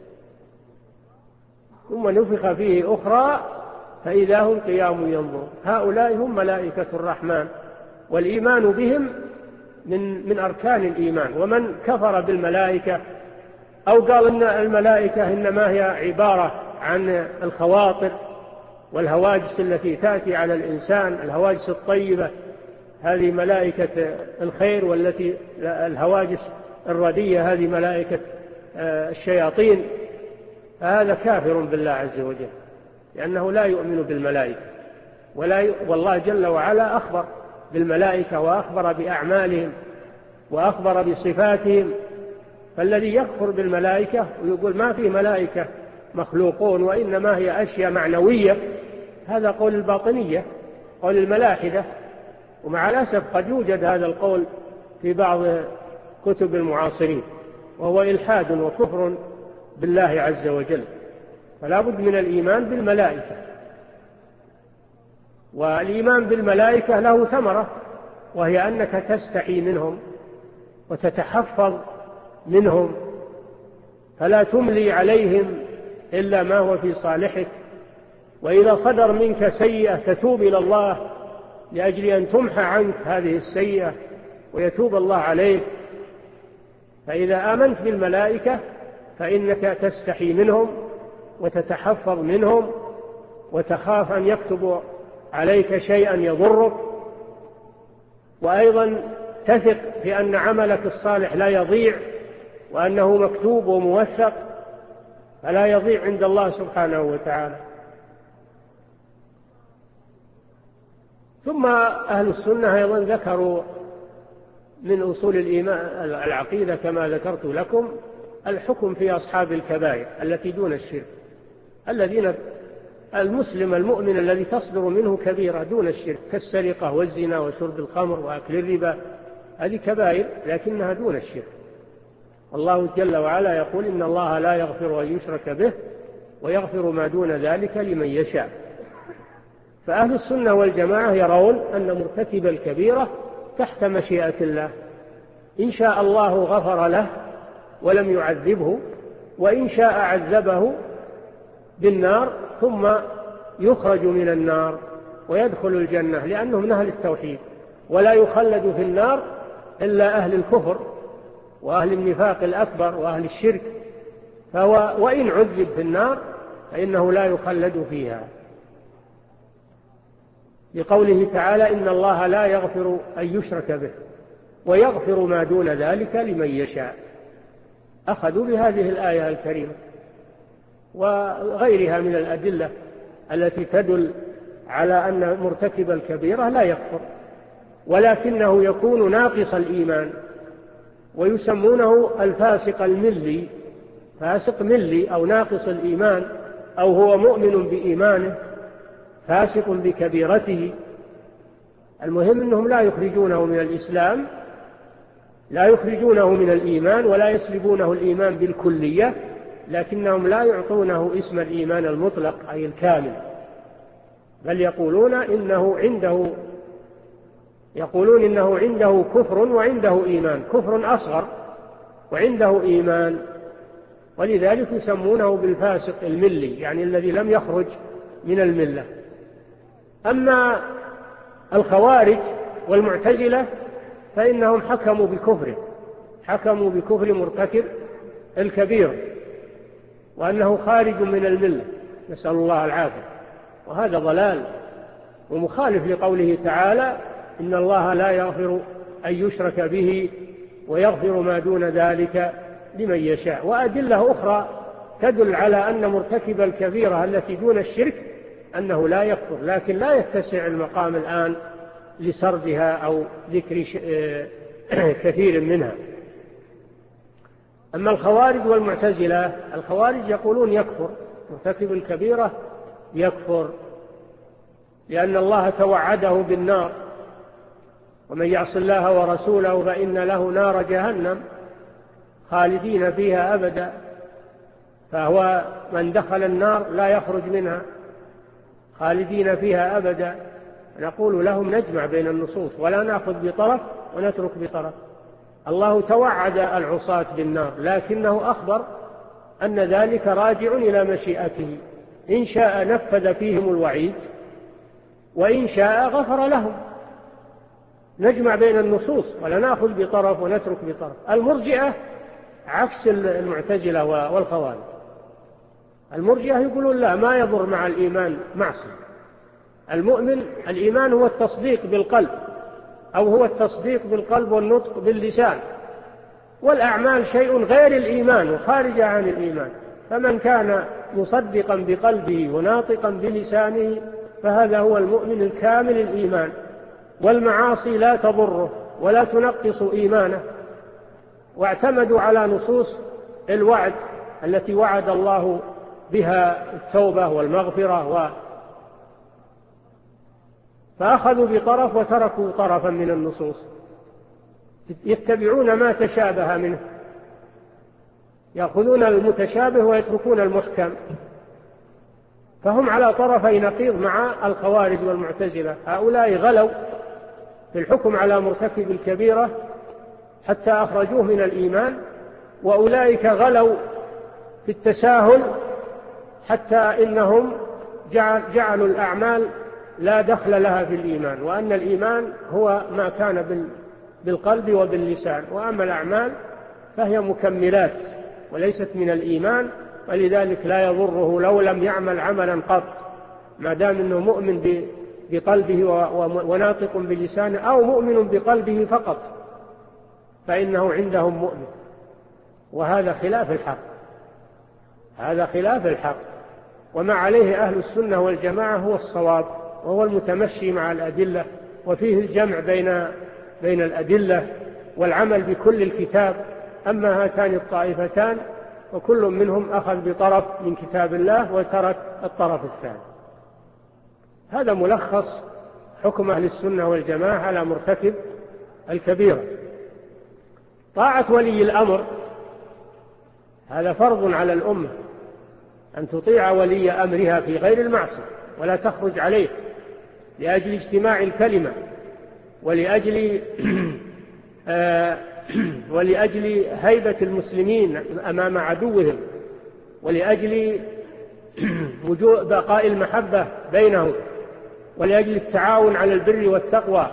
ثم نفخ فيه أخرى فإذا هم قيام ينظرون. هؤلاء هم ملائكة الرحمن، والإيمان بهم من أركان الإيمان. ومن كفر بالملائكة أو قال إن الملائكة إنما هي عبارة عن الخواطر والهواجس التي تأتي على الإنسان، الهواجس الطيبة، هذه ملائكة الخير، والتي الهواجس الردية هذه ملائكة الشياطين، فهذا كافر بالله عز وجل، لأنه لا يؤمن بالملائكة. والله جل وعلا أخبر بالملائكة وأخبر بأعمالهم وأخبر بصفاتهم. فالذي يكفر بالملائكة ويقول ما في ملائكة مخلوقون وإنما هي أشياء معنوية، هذا قول الباطنية، قول الملاحدة. ومع الأسف قد يوجد هذا القول في بعض كتب المعاصرين، وهو إلحاد وكفر بالله عز وجل. فلا بد من الإيمان بالملائكة. والإيمان بالملائكة له ثمرة، وهي أنك تستحي منهم وتتحفظ منهم، فلا تملي عليهم إلا ما هو في صالحك. وإذا صدر منك سيئة تتوب إلى الله لأجل أن تمحى عنك هذه السيئة ويتوب الله عليك. فإذا آمنت بالملائكة فإنك تستحي منهم وتتحفظ منهم وتخاف أن يكتب عليك شيئا يضرك، وأيضا تثق في أن عملك الصالح لا يضيع، وأنه مكتوب وموثق فلا يضيع عند الله سبحانه وتعالى. ثم أهل السنة أيضا ذكروا من أصول الإيمان العقيدة كما ذكرت لكم الحكم في أصحاب الكبائر التي دون الشرك، الذين المسلم المؤمن الذي تصدر منه كبيرة دون الشرك، كالسرقة والزنا وشرب الخمر وأكل الربا، هذه كبائر لكنها دون الشرك. الله جل وعلا يقول إن الله لا يغفر أن يشرك به ويغفر ما دون ذلك لمن يشاء. فأهل السنة والجماعة يرون أن مرتكب الكبيرة تحت مشيئة الله، إن شاء الله غفر له ولم يعذبه، وإن شاء عذبه بالنار ثم يخرج من النار ويدخل الجنة، لأنه من أهل التوحيد. ولا يخلد في النار إلا أهل الكفر وأهل النفاق الأكبر وأهل الشرك، وإن عذب في النار فإنه لا يخلد فيها، لقوله تعالى إن الله لا يغفر أن يشرك به ويغفر ما دون ذلك لمن يشاء. أخذوا بهذه الآية الكريمة وغيرها من الأدلة التي تدل على أن مرتكب الكبيرة لا يكفر، ولكنه يكون ناقص الإيمان، ويسمونه الفاسق الملي، فاسق ملي أو ناقص الإيمان، أو هو مؤمن بإيمانه فاسق بكبيرته. المهم أنهم لا يخرجونه من الإسلام، لا يخرجونه من الإيمان، ولا يسلبونه الإيمان بالكلية، لكنهم لا يعطونه اسم الإيمان المطلق أي الكامل، بل يقولون إنه عنده كفر وعنده إيمان، كفر أصغر وعنده إيمان، ولذلك يسمونه بالفاسق الملي، يعني الذي لم يخرج من الملة. أما الخوارج والمعتزلة فإنهم حكموا بكفر مرتكب الكبير وأنه خارج من الملة، نسأل الله العافية، وهذا ضلال، ومخالف لقوله تعالى إن الله لا يغفر أن يشرك به ويغفر ما دون ذلك لمن يشاء. وأدلة أخرى تدل على أن مرتكب الكبيرة التي دون الشرك أنه لا يكفر، لكن لا يتسع المقام الآن لسردها أو ذكر كثير منها. أما الخوارج والمعتزلة، الخوارج يقولون يكفر، مرتكب الكبيرة يكفر، لأن الله توعده بالنار، ومن يعص الله ورسوله فإن له نار جهنم خالدين فيها أبدا، فهو من دخل النار لا يخرج منها خالدين فيها أبدا. نقول لهم نجمع بين النصوص ولا نأخذ بطرف ونترك بطرف. الله توعد العصاة بالنار، لكنه أخبر أن ذلك راجع إلى مشيئته، إن شاء نفذ فيهم الوعيد وإن شاء غفر لهم. نجمع بين النصوص ولا نأخذ بطرف ونترك بطرف. المرجئة عكس المعتزلة والخوارج. المرجئة يقولون لا، ما يضر مع الإيمان معصية. المؤمن الإيمان هو التصديق بالقلب، أو هو التصديق بالقلب والنطق باللسان، والأعمال شيء غير الإيمان وخارجة عن الإيمان. فمن كان مصدقا بقلبه وناطقا بلسانه فهذا هو المؤمن الكامل الإيمان، والمعاصي لا تضره ولا تنقص إيمانه. واعتمدوا على نصوص الوعد التي وعد الله بها التوبة والمغفرة، فأخذوا بطرف وتركوا طرفا من النصوص، يتبعون ما تشابه منه، يأخذون المتشابه ويتركون المحكم. فهم على طرفي نقيض مع الخوارج والمعتزلة. هؤلاء غلوا في الحكم على مرتكب الكبيرة حتى أخرجوه من الإيمان، وأولئك غلوا في التساهل حتى إنهم جعلوا الأعمال لا دخل لها في الإيمان، وأن الإيمان هو ما كان بالقلب وباللسان، وأما الأعمال فهي مكملات وليست من الإيمان، ولذلك لا يضره لو لم يعمل عملا قط، ما دام أنه مؤمن بقلبه وناطق بلسانه، أو مؤمن بقلبه فقط، فإنه عندهم مؤمن. وهذا خلاف الحق، هذا خلاف الحق. وما عليه أهل السنة والجماعة هو الصواب، وهو المتمشي مع الأدلة، وفيه الجمع بين الأدلة والعمل بكل الكتاب. أما هاتان الطائفتان وكل منهم أخذ بطرف من كتاب الله وترك الطرف الثاني. هذا ملخص حكم أهل السنة والجماعة على مرتكب الكبيرة. طاعة ولي الأمر هذا فرض على الأمة، أن تطيع ولي أمرها في غير المعصية ولا تخرج عليه، لأجل اجتماع الكلمة، ولأجل هيبة المسلمين أمام عدوهم، ولأجل وجوء بقاء المحبة بينهم، ولأجل التعاون على البر والتقوى.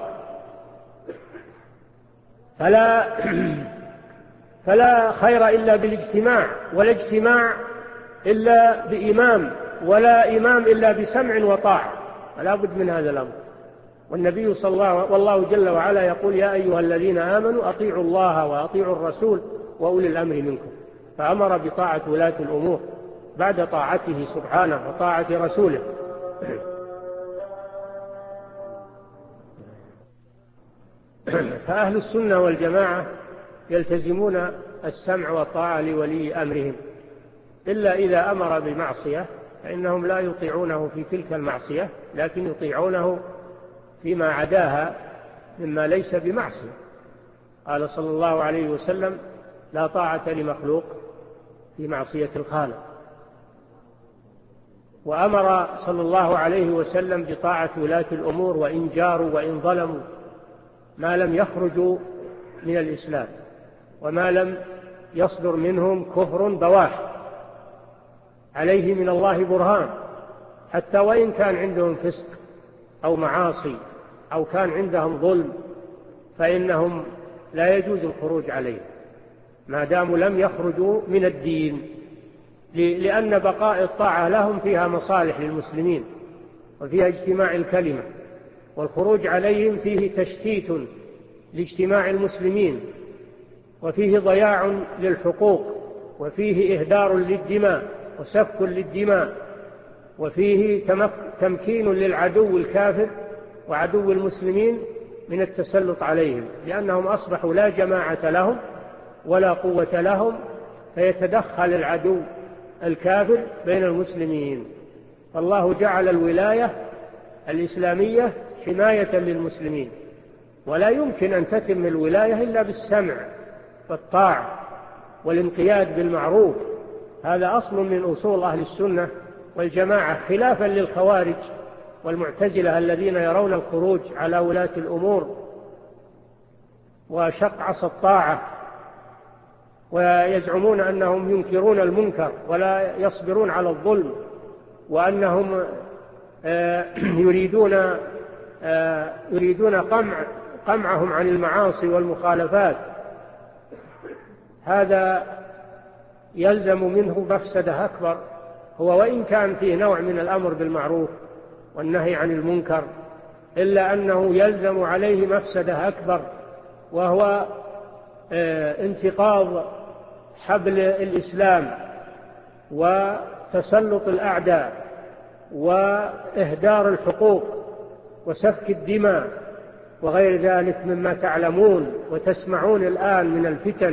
فلا خير إلا بالاجتماع، ولا اجتماع إلا بإمام، ولا إمام إلا بسمع وطاعة، فلا بد من هذا الأمر. والنبي والله جل وعلا يقول يا أيها الذين آمنوا أطيعوا الله وأطيعوا الرسول وأولي الأمر منكم، فأمر بطاعة ولاة الأمور بعد طاعته سبحانه وطاعة رسوله. فأهل السنة والجماعة يلتزمون السمع والطاعة لولي أمرهم، إلا إذا أمر بمعصية فإنهم لا يطيعونه في تلك المعصية، لكن يطيعونه فيما عداها مما ليس بمعصية. قال صلى الله عليه وسلم لا طاعة لمخلوق في معصية الخالق. وأمر صلى الله عليه وسلم بطاعة ولاة الأمور وإن جاروا وإن ظلموا، ما لم يخرجوا من الإسلام وما لم يصدر منهم كفر بواح عليه من الله برهان، حتى وإن كان عندهم فسق أو معاصي أو كان عندهم ظلم، فإنهم لا يجوز الخروج عليه ما داموا لم يخرجوا من الدين، لأن بقاء الطاعة لهم فيها مصالح للمسلمين وفيها اجتماع الكلمة. والخروج عليهم فيه تشتيت لاجتماع المسلمين، وفيه ضياع للحقوق، وفيه إهدار للدماء وسفك للدماء، وفيه تمكين للعدو الكافر وعدو المسلمين من التسلط عليهم، لأنهم أصبحوا لا جماعة لهم ولا قوة لهم، فيتدخل العدو الكافر بين المسلمين. فالله جعل الولاية الإسلامية حماية للمسلمين، ولا يمكن أن تتم الولاية إلا بالسمع والطاعة والانقياد بالمعروف. هذا أصل من أصول أهل السنة والجماعة، خلافا للخوارج والمعتزلة الذين يرون الخروج على ولاة الأمور وشق عصا الطاعة، ويزعمون أنهم ينكرون المنكر ولا يصبرون على الظلم، وأنهم يريدون قمعهم عن المعاصي والمخالفات. هذا يلزم منه مفسدة أكبر، هو وإن كان فيه نوع من الأمر بالمعروف والنهي عن المنكر، إلا أنه يلزم عليه مفسدة أكبر، وهو انتقاض حبل الإسلام وتسلط الأعداء وإهدار الحقوق وسفك الدماء وغير ذلك مما تعلمون وتسمعون الآن من الفتن،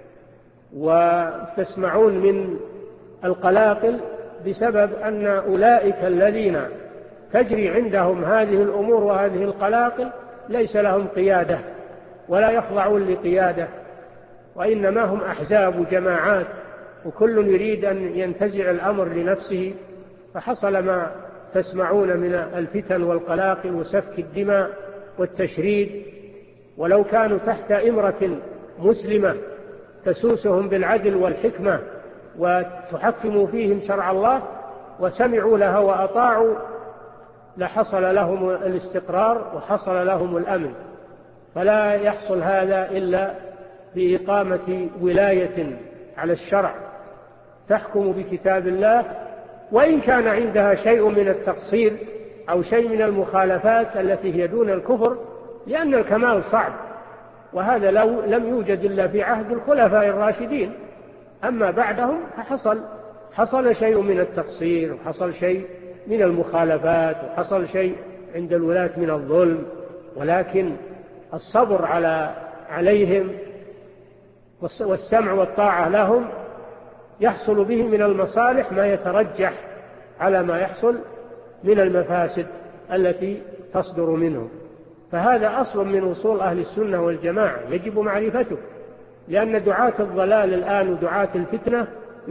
وتسمعون من القلاقل بسبب أن أولئك الذين تجري عندهم هذه الأمور وهذه القلاقل ليس لهم قيادة ولا يخضعون لقيادة، وإنما هم أحزاب وجماعات، وكل يريد أن ينتزع الأمر لنفسه، فحصل ما تسمعون من الفتن والقلاقل وسفك الدماء والتشريد. ولو كانوا تحت إمرة مسلمة تسوسهم بالعدل والحكمة وتحكموا فيهم شرع الله وسمعوا لها وأطاعوا، لحصل لهم الاستقرار وحصل لهم الأمن. فلا يحصل هذا إلا بإقامة ولاية على الشرع تحكم بكتاب الله، وإن كان عندها شيء من التقصير أو شيء من المخالفات التي هي دون الكفر، لأن الكمال صعب، وهذا لم يوجد إلا في عهد الخلفاء الراشدين. أما بعدهم حصل شيء من التقصير، وحصل شيء من المخالفات، وحصل شيء عند الولاة من الظلم، ولكن الصبر عليهم والسمع والطاعة لهم يحصل به من المصالح ما يترجح على ما يحصل من المفاسد التي تصدر منهم. فهذا أصل من أصول أهل السنة والجماعة يجب معرفته، لأن دعاة الضلال الآن ودعاة الفتنة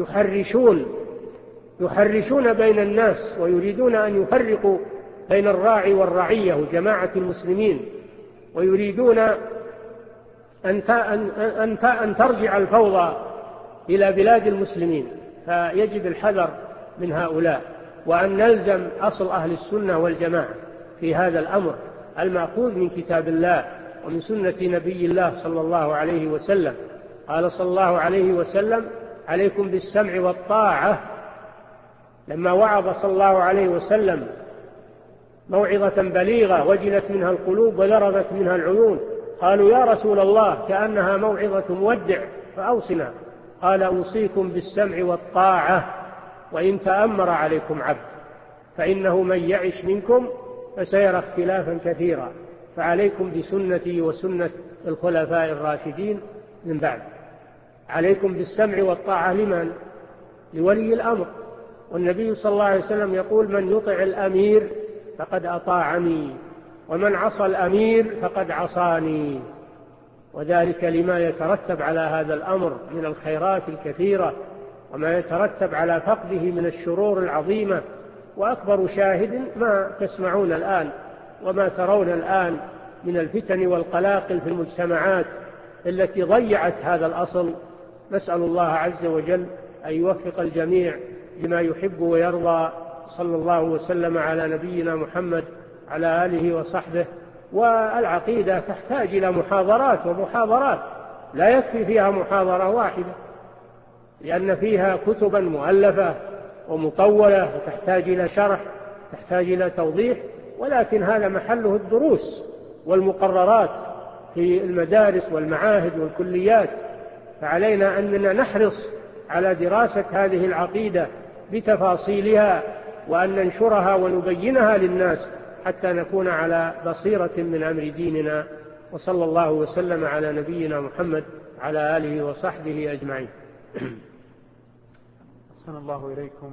يحرشون بين الناس، ويريدون أن يفرقوا بين الراعي والرعية وجماعة المسلمين، ويريدون أن ترجع الفوضى إلى بلاد المسلمين. فيجب الحذر من هؤلاء، وأن نلزم أصل أهل السنة والجماعة في هذا الأمر المأخوذ من كتاب الله ومن سنة نبي الله صلى الله عليه وسلم. قال صلى الله عليه وسلم: عليكم بالسمع والطاعة. لما وعظ صلى الله عليه وسلم موعظة بليغة وجلت منها القلوب وذرفت منها العيون، قالوا: يا رسول الله، كأنها موعظة مودع، فأوصنا. قال: أوصيكم بالسمع والطاعة وإن تأمر عليكم عبد، فإنه من يعش منكم فسيرى اختلافا كثيرا، فعليكم بسنتي وسنة الخلفاء الراشدين من بعد. عليكم بالسمع والطاعة لمن؟ لولي الأمر. والنبي صلى الله عليه وسلم يقول: من يطع الأمير فقد أطاعني، ومن عصى الأمير فقد عصاني. وذلك لما يترتب على هذا الأمر من الخيرات الكثيرة، وما يترتب على فقده من الشرور العظيمة. وأكبر شاهد ما تسمعون الآن وما ترون الآن من الفتن والقلاقل في المجتمعات التي ضيعت هذا الأصل. نسأل الله عز وجل أن يوفق الجميع لما يحب ويرضى. صلى الله وسلم على نبينا محمد على آله وصحبه. والعقيدة تحتاج إلى محاضرات ومحاضرات، لا يكفي فيها محاضرة واحدة، لأن فيها كتبا مؤلفة ومطولة وتحتاج إلى شرح، تحتاج إلى توضيح. ولكن هذا محله الدروس والمقررات في المدارس والمعاهد والكليات، فعلينا أننا نحرص على دراسة هذه العقيدة بتفاصيلها، وأن ننشرها ونبينها للناس حتى نكون على بصيرة من أمر ديننا. وصلى الله وسلم على نبينا محمد على آله وصحبه أجمعين. أحسن الله إليكم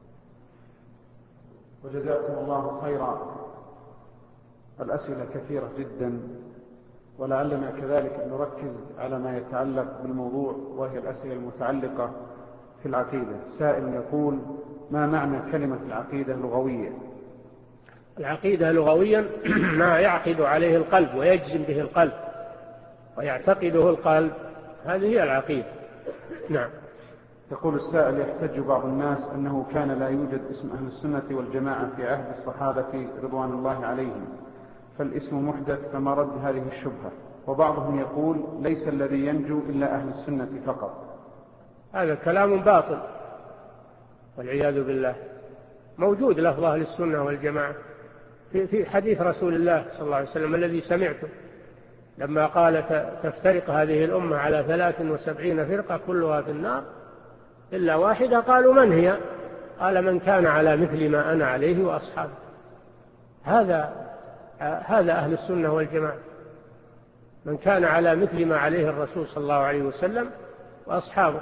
وجزاكم الله خيرا. الأسئلة كثيرة جدا، ولعلنا كذلك أن نركز على ما يتعلق بالموضوع، وهي الأسئلة المتعلقة في العقيدة. سائل يقول: ما معنى كلمة العقيدة لغويا؟ العقيدة لغويا ما يعقد عليه القلب ويجزم به القلب ويعتقده القلب، هذه هي العقيدة. نعم. يقول السائل: يحتج بعض الناس أنه كان لا يوجد اسم أهل السنة والجماعة في عهد الصحابة رضوان الله عليهم، فالاسم محدث، فما رد هذه الشبهة؟ وبعضهم يقول: ليس الذي ينجو إلا أهل السنة فقط. هذا كلام باطل والعياذ بالله. موجود لفظ أهل السنة والجماعة في حديث رسول الله صلى الله عليه وسلم الذي سمعته لما قال: تفترق هذه الأمة على 73 فرقة كلها في النار إلا واحدة. قالوا: من هي؟ قال: من كان على مثل ما أنا عليه وأصحابه. هذا أهل السنة والجماعة، من كان على مثل ما عليه الرسول صلى الله عليه وسلم وأصحابه.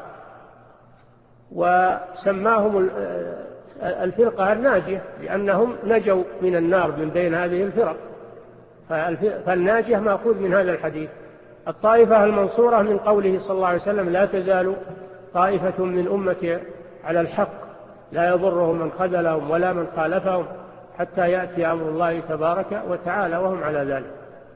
وسماهم الفرقة الناجية لأنهم نجوا من النار من بين هذه الفرق، فالناجية مأخوذ من هذا الحديث. الطائفة المنصورة من قوله صلى الله عليه وسلم: لا تزال طائفة من أمتي على الحق لا يضرهم من خذلهم ولا من خالفهم حتى يأتي أمر الله تبارك وتعالى وهم على ذلك.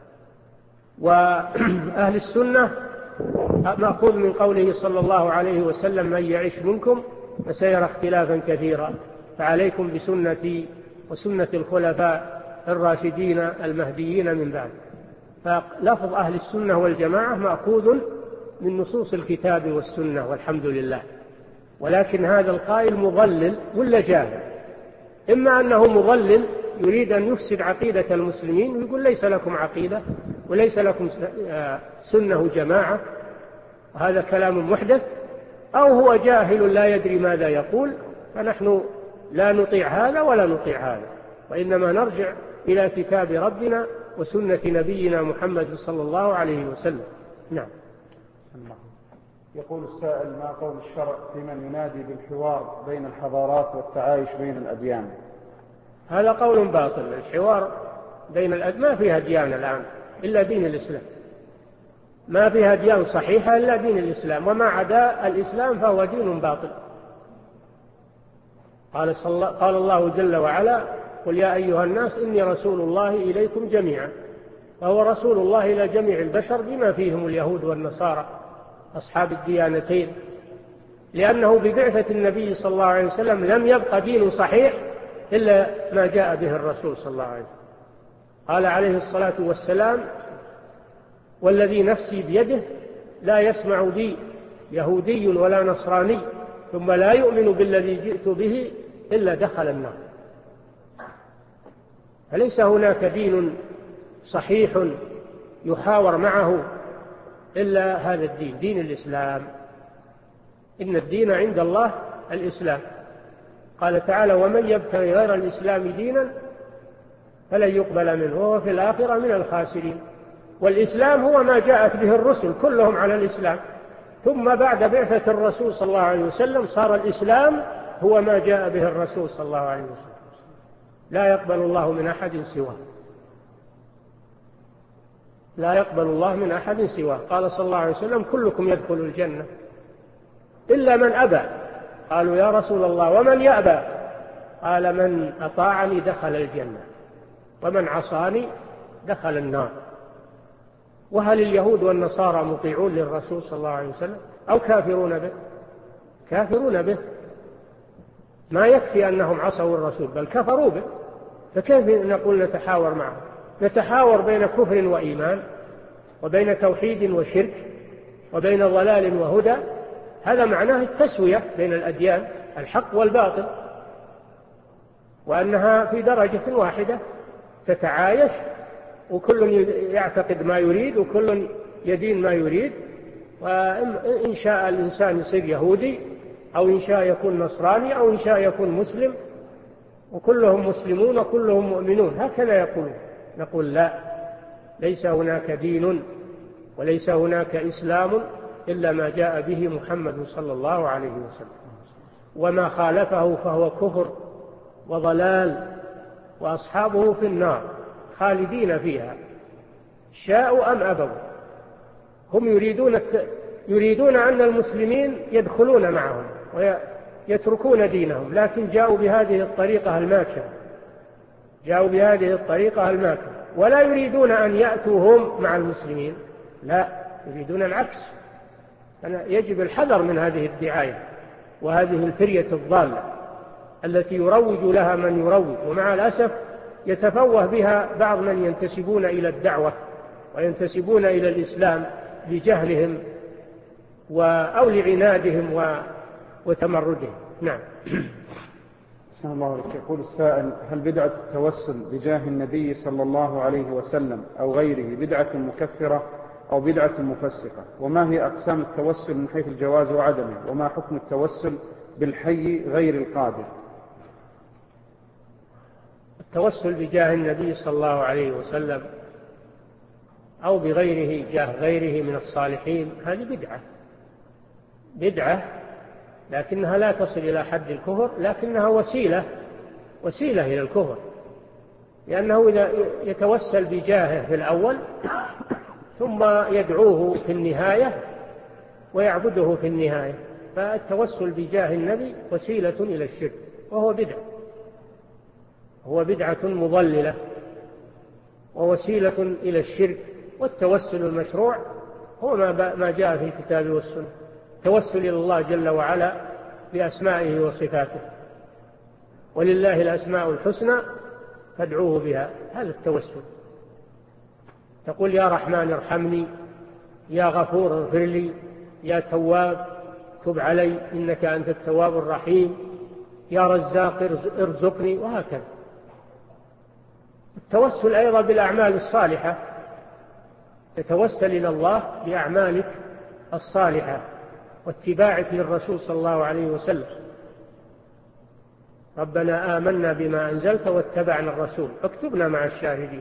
وأهل السنة مأخوذ من قوله صلى الله عليه وسلم: من يعيش منكم فسيرى اختلافا كثيرا، فعليكم بسنتي وسنة الخلفاء الراشدين المهديين من بعد. فلفظ أهل السنة والجماعة مأخوذ من نصوص الكتاب والسنة والحمد لله. ولكن هذا القائل مضلل ولا جاهل؟ إما أنه مضلل يريد أن يفسد عقيدة المسلمين ويقول: ليس لكم عقيدة وليس لكم سنة جماعة، هذا كلام محدث، أو هو جاهل لا يدري ماذا يقول، فنحن لا نطيع هذا ولا نطيع هذا، وإنما نرجع إلى كتاب ربنا وسنة نبينا محمد صلى الله عليه وسلم. نعم. يقول السائل: ما قول الشرع في من ينادي بالحوار بين الحضارات والتعايش بين الأديان؟ هذا قول باطل. الحوار بين الأديان ما فيها ديانة الآن إلا دين الإسلام، ما فيها ديانة صحيحة إلا دين الإسلام، وما عدا الإسلام فهو دين باطل. قال الله جل وعلا: قل يا أيها الناس إني رسول الله إليكم جميعا. فهو رسول الله إلى جميع البشر بما فيهم اليهود والنصارى أصحاب الديانتين، لأنه ببعثة النبي صلى الله عليه وسلم لم يبقى دين صحيح إلا ما جاء به الرسول صلى الله عليه وسلم. قال عليه الصلاة والسلام: والذي نفسي بيده لا يسمع بي يهودي ولا نصراني ثم لا يؤمن بالذي جئت به إلا دخل النار. فليس هناك دين صحيح يحاور معه إلا هذا الدين، دين الإسلام. إن الدين عند الله الإسلام. قال تعالى: ومن يبتغي غير الإسلام دينا فلن يقبل منه وهو في الآخرة من الخاسرين. والإسلام هو ما جاءت به الرسل كلهم على الإسلام، ثم بعد بعثة الرسول صلى الله عليه وسلم صار الإسلام هو ما جاء به الرسول صلى الله عليه وسلم. لا يقبل الله من أحد سواه، لا يقبل الله من أحد سواه. قال صلى الله عليه وسلم: كلكم يدخل الجنة إلا من أبى. قالوا: يا رسول الله ومن يأبى؟ قال: من أطاعني دخل الجنة ومن عصاني دخل النار. وهل اليهود والنصارى مطيعون للرسول صلى الله عليه وسلم أو كافرون به؟ كافرون به. ما يكفي أنهم عصوا الرسول بل كفروا به، فكيف نقول نتحاور معهم؟ نتحاور بين كفر وإيمان، وبين توحيد وشرك، وبين ضلال وهدى. هذا معناه التسوية بين الأديان، الحق والباطل، وأنها في درجة واحدة، تتعايش، وكل يعتقد ما يريد وكل يدين ما يريد. وإن شاء الإنسان يصير يهودي، أو إن شاء يكون نصراني، أو إن شاء يكون مسلم، وكلهم مسلمون وكلهم مؤمنون، هكذا يقولون. نقول لا، ليس هناك دين وليس هناك إسلام إلا ما جاء به محمد صلى الله عليه وسلم، وما خالفه فهو كفر وضلال، وأصحابه في النار خالدين فيها شاءوا أم أبوا. هم يريدون أن المسلمين يدخلون معهم ويتركون دينهم، لكن جاءوا بهذه الطريقة الماكرة، ولا يريدون أن يأتوا هم مع المسلمين، لا، يريدون العكس. يجب الحذر من هذه الدعاية وهذه الفرية الضالة التي يروج لها من يروج، ومع الأسف يتفوه بها بعض من ينتسبون إلى الدعوة وينتسبون إلى الإسلام لجهلهم أو لعنادهم وتمردهم. نعم. أحسن الله عليك. يقول السائل: هل بدعة التوسل بجاه النبي صلى الله عليه وسلم أو غيره بدعة مكفرة أو بدعة مفسقة؟ وما هي أقسام التوسل من حيث الجواز وعدمه؟ وما حكم التوسل بالحي غير القادر؟ التوسل بجاه النبي صلى الله عليه وسلم أو بغيره، جاه غيره من الصالحين، هذه بدعة، لكنها لا تصل إلى حد الكفر، لكنها وسيلة إلى الكفر، لأنه إذا يتوسل بجاهه في الأول ثم يدعوه في النهاية ويعبده في النهاية، فالتوسل بجاه النبي وسيلة إلى الشرك، وهو بدعة مضللة ووسيلة إلى الشرك. والتوسل المشروع هو ما جاء في الكتاب والسنة، توسل إلى الله جل وعلا بأسمائه وصفاته، ولله الأسماء الحسنى فادعوه بها، هذا التوسل. تقول: يا رحمن ارحمني، يا غفور اغفر لي، يا تواب تب علي إنك أنت التواب الرحيم، يا رزاق ارزقني، وهكذا. التوسل أيضا بالأعمال الصالحة، تتوسل إلى الله بأعمالك الصالحة واتباعك للرسول صلى الله عليه وسلم. ربنا آمنا بما أنزلت واتبعنا الرسول فاكتبنا مع الشاهدين.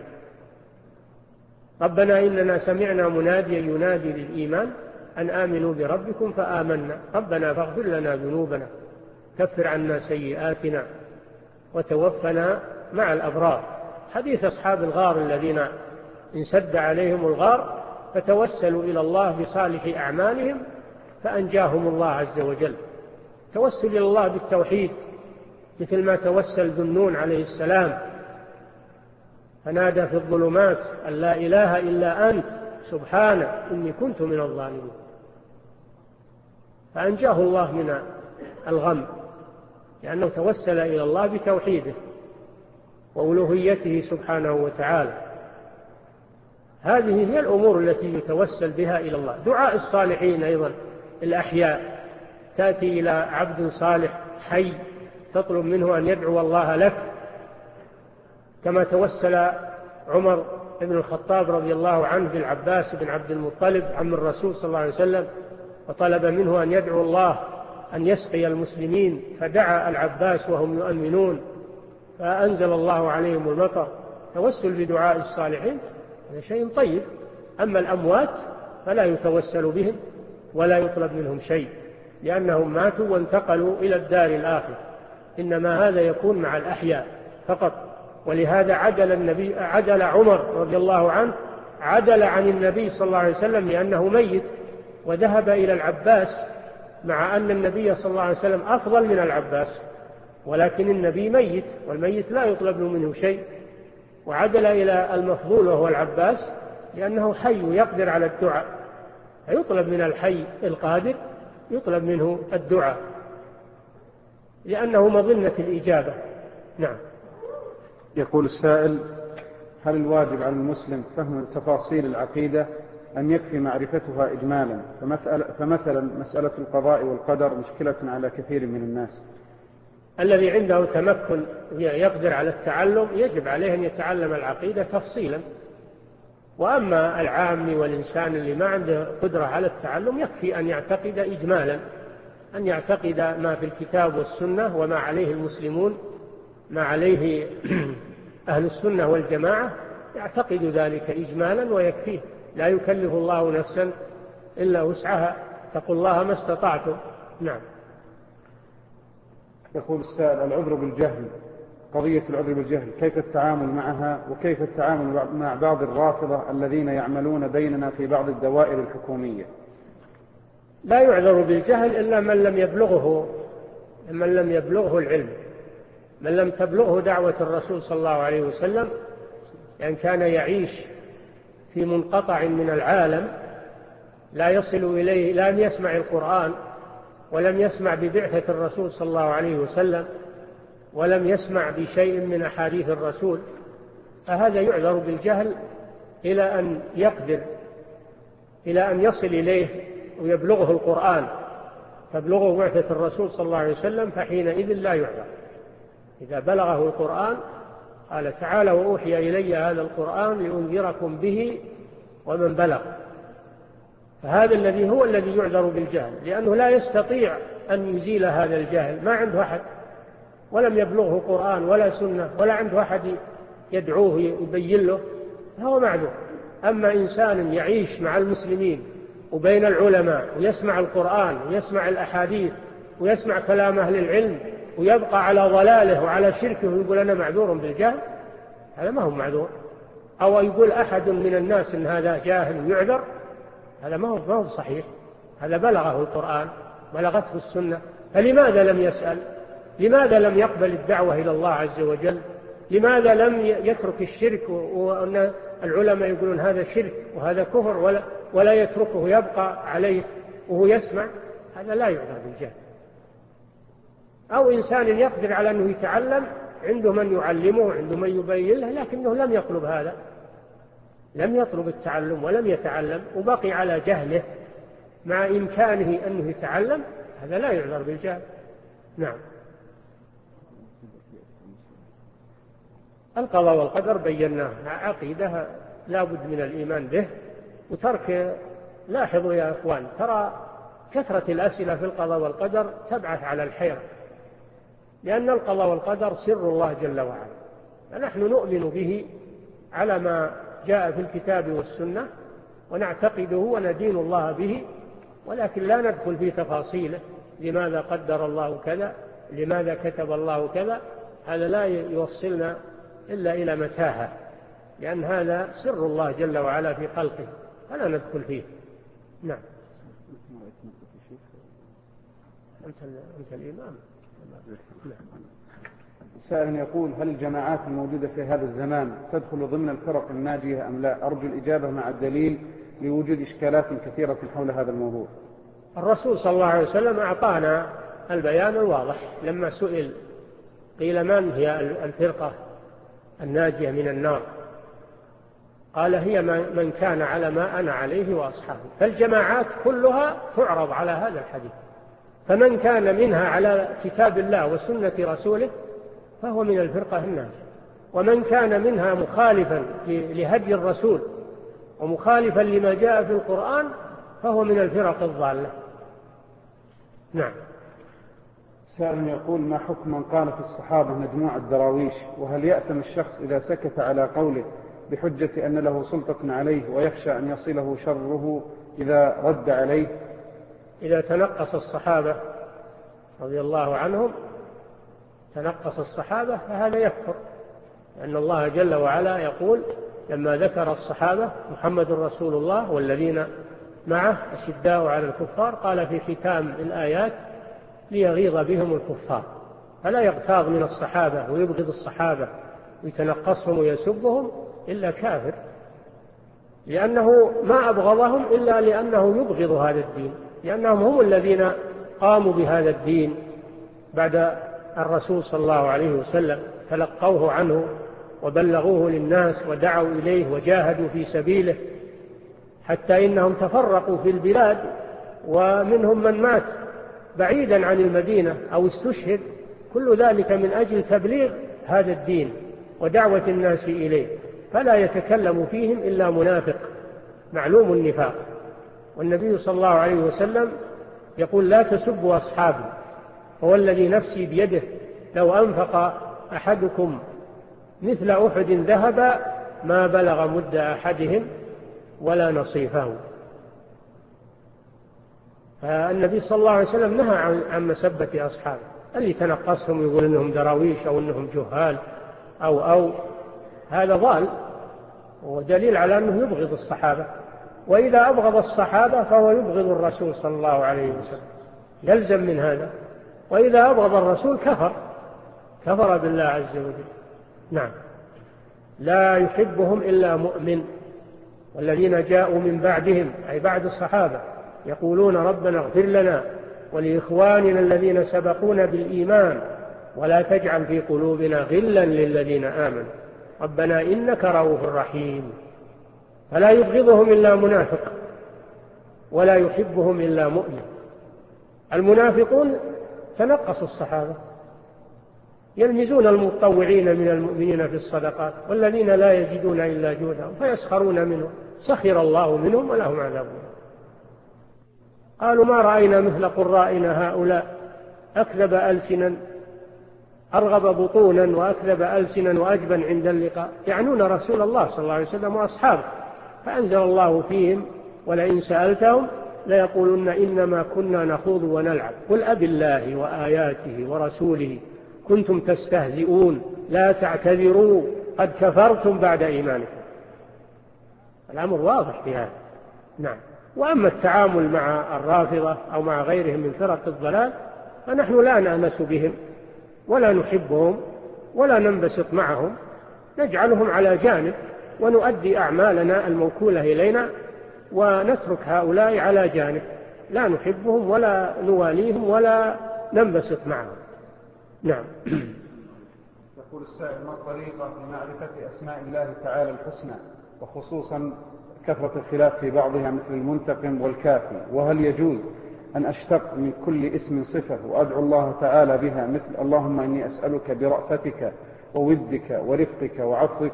ربنا إننا سمعنا مناديا ينادي للإيمان أن آمنوا بربكم فآمنا، ربنا فاغفر لنا ذنوبنا كفر عنا سيئاتنا وتوفنا مع الأبرار. حديث أصحاب الغار الذين انسد عليهم الغار فتوسلوا إلى الله بصالح أعمالهم فأنجاهم الله عز وجل. توسل إلى الله بالتوحيد، مثل ما توسل ذو النون عليه السلام فنادى في الظلمات أن لا إله إلا أنت سبحانك إني كنت من الظالمين، فأنجاه الله من الغم، لأنه توسل إلى الله بتوحيده وألوهيته سبحانه وتعالى. هذه هي الأمور التي يتوسل بها إلى الله. دعاء الصالحين أيضا الأحياء، تأتي إلى عبد صالح حي تطلب منه أن يدعو الله لك، كما توسل عمر بن الخطاب رضي الله عنه بالعباس بن عبد المطلب عم الرسول صلى الله عليه وسلم، وطلب منه أن يدعو الله أن يسقي المسلمين، فدعا العباس وهم يؤمنون فأنزل الله عليهم المطر. توسل بدعاء الصالحين هذا شيء طيب. أما الأموات فلا يتوسل بهم ولا يطلب منهم شيء، لأنهم ماتوا وانتقلوا إلى الدار الآخرة، إنما هذا يكون مع الأحياء فقط. ولهذا عدل عمر رضي الله عنه عن النبي صلى الله عليه وسلم لأنه ميت، وذهب إلى العباس مع أن النبي صلى الله عليه وسلم أفضل من العباس، ولكن النبي ميت والميت لا يطلب منه شيء، وعدل إلى المفضول وهو العباس لأنه حي يقدر على الدعاء، فيطلب من الحي القادر يطلب منه الدعاء لأنه مظنة الإجابة. نعم. يقول السائل: هل الواجب على المسلم فهم تفاصيل العقيدة أم يكفي معرفتها إجمالا؟ فمثلا مسألة القضاء والقدر مشكلة على كثير من الناس. الذي عنده تمكن يقدر على التعلم يجب عليه أن يتعلم العقيدة تفصيلا. وأما العام والإنسان اللي ما عنده قدرة على التعلم يكفي أن يعتقد إجمالا، أن يعتقد ما في الكتاب والسنة وما عليه المسلمون، ما عليه أهل السنة والجماعة، يعتقد ذلك إجمالا ويكفيه. لا يكلف الله نفسا إلا وسعها، اتقوا الله ما استطعتم. نعم. يقول السائل: العذر بالجهل، قضية العذر بالجهل كيف التعامل معها، وكيف التعامل مع بعض الرافضة الذين يعملون بيننا في بعض الدوائر الحكومية؟ لا يعذر بالجهل إلا من لم يبلغه العلم، من لم تبلغه دعوة الرسول صلى الله عليه وسلم، لأن كان يعيش في منقطع من العالم لا يصل إليه، لم يسمع القرآن ولم يسمع ببعثة الرسول صلى الله عليه وسلم ولم يسمع بشيء من أحاديث الرسول، فهذا يعذر بالجهل إلى أن يقدر، إلى أن يصل إليه ويبلغه القرآن، تبلغه بعثة الرسول صلى الله عليه وسلم، فحينئذ لا يعذر. إذا بلغه القرآن قال: تعالى وأوحي إلي هذا القرآن لأنذركم به ومن بلغ، فهذا الذي هو الذي يعذر بالجهل، لأنه لا يستطيع أن يزيل هذا الجهل، ما عنده أحد، ولم يبلغه قرآن ولا سنة ولا عنده أحد يدعوه يبين له، فهو معذور. أما إنسان يعيش مع المسلمين وبين العلماء ويسمع القرآن ويسمع الأحاديث ويسمع كلام أهل العلم ويبقى على ضلاله وعلى شركه ويقول أنا معذور بالجهل، هذا ما هو معذور. أو يقول أحد من الناس إن هذا جاهل يعذر، هذا ما هو صحيح. هذا بلغه القرآن، بلغته السنة، فلماذا لم يسأل؟ لماذا لم يقبل الدعوة إلى الله عز وجل؟ لماذا لم يترك الشرك؟ وأن العلماء يقولون هذا شرك وهذا كفر ولا يتركه، يبقى عليه وهو يسمع، هذا لا يعذر بالجهل. أو إنسان يقدر على أنه يتعلم، عنده من يعلمه، عنده من يبين له، لكنه لم يطلب هذا، لم يطلب التعلم ولم يتعلم وبقي على جهله مع إمكانه أنه يتعلم، هذا لا يعذر بالجهل. نعم. القضاء والقدر بيناه، عقيدة لا بد من الإيمان به وترك. لاحظوا يا أخوان، ترى كثرة الأسئلة في القضاء والقدر تبعث على الحيرة، لأن القضاء والقدر سر الله جل وعلا، فنحن نؤمن به على ما جاء في الكتاب والسنة ونعتقده وندين الله به، ولكن لا ندخل في تفاصيله، لماذا قدر الله كذا، لماذا كتب الله كذا، هذا لا يوصلنا إلا إلى متاهة، لأن هذا سر الله جل وعلا في خلقه، فلا ندخل فيه. نعم. أنت الإمام. سائل يقول: هل الجماعات الموجودة في هذا الزمان تدخل ضمن الفرق الناجية أم لا؟ أرجو الإجابة مع الدليل لوجود إشكالات كثيرة حول هذا الموضوع. الرسول صلى الله عليه وسلم أعطانا البيان الواضح لما سئل قيل من هي الفرقة الناجية من النار، قال: هي من كان على ما أنا عليه وأصحابي. فالجماعات كلها تعرض على هذا الحديث، فمن كان منها على كتاب الله وسنة رسوله فهو من الفرقة الناجية، ومن كان منها مخالفا لهدي الرسول ومخالفا لما جاء في القرآن فهو من الفرق الضالة. نعم. سائل يقول: ما حكم من قال في الصحابة مجموعة دراويش، وهل يأثم الشخص إذا سكت على قوله بحجة أن له سلطة عليه ويخشى أن يصله شره إذا رد عليه؟ إذا تنقص الصحابة رضي الله عنهم، تنقص الصحابة فهذا يكفر، لأن الله جل وعلا يقول لما ذكر الصحابة: محمد رسول الله والذين معه أشداء على الكفار، قال في ختام الآيات: ليغيظ بهم الكفار. فلا يغتاظ من الصحابة ويبغض الصحابة ويتنقصهم ويسبهم إلا كافر، لأنه ما أبغضهم إلا لأنه يبغض هذا الدين، لأنهم هم الذين قاموا بهذا الدين بعد الرسول صلى الله عليه وسلم، تلقوه عنه وبلغوه للناس ودعوا إليه وجاهدوا في سبيله، حتى إنهم تفرقوا في البلاد، ومنهم من مات بعيدا عن المدينة أو استشهد، كل ذلك من أجل تبليغ هذا الدين ودعوة الناس إليه، فلا يتكلم فيهم إلا منافق معلوم النفاق. والنبي صلى الله عليه وسلم يقول: لا تسبوا أصحابي، فوالذي نفسي بيده لو أنفق أحدكم مثل أحد ذهبا ما بلغ مد أحدهم ولا نصيفه. فالنبي صلى الله عليه وسلم نهى عن مسبة أصحابه، اللي تنقصهم يقول إنهم دراويش أو إنهم جهال أو هذا ضال، ودليل على أنه يبغض الصحابة. وإذا أبغض الصحابة فهو يبغض الرسول صلى الله عليه وسلم، يلزم من هذا. وإذا أبغض الرسول كفر بالله عز وجل. نعم. لا يحبهم إلا مؤمن. والذين جاءوا من بعدهم أي بعد الصحابة يقولون: ربنا اغفر لنا ولإخواننا الذين سبقونا بالإيمان ولا تجعل في قلوبنا غلا للذين آمنوا ربنا إنك رؤوف رحيم. فلا يبغضهم إلا منافق ولا يحبهم إلا مؤمن. المنافقون تنقصوا الصحابة، يلمزون المتطوعين من المؤمنين في الصدقات والذين لا يجدون إلا جهدهم فيسخرون منهم، سخر الله منهم ولهم عذاب. قالوا: ما رأينا مثل قرائنا هؤلاء، أكذب ألسنا أرغب بطونا وأكذب ألسنا وأجبن عند اللقاء. يعنون رسول الله صلى الله عليه وسلم وأصحابه، فأنزل الله فيهم: ولئن سألتهم ليقولن إنما كنا نخوض ونلعب قل أب الله وآياته ورسوله كنتم تستهزئون لا تعتذروا قد كفرتم بعد إيمانكم. الأمر واضح في هذا. نعم. وأما التعامل مع الرافضة أو مع غيرهم من فرق الضلال فنحن لا نأنس بهم ولا نحبهم ولا ننبسط معهم، نجعلهم على جانب ونؤدي أعمالنا الموكولة إلينا ونترك هؤلاء على جانب، لا نحبهم ولا نواليهم ولا ننبسط معهم. نعم. يقول السائل: ما الطريقة لمعرفة أسماء الله تعالى الحسنى، وخصوصا كثرة الخلاف في بعضها مثل المنتقم والكافي؟ وهل يجوز أن أشتق من كل اسم صفة وأدعو الله تعالى بها مثل اللهم إني أسألك برأفتك وودك ورفقك وعفوك؟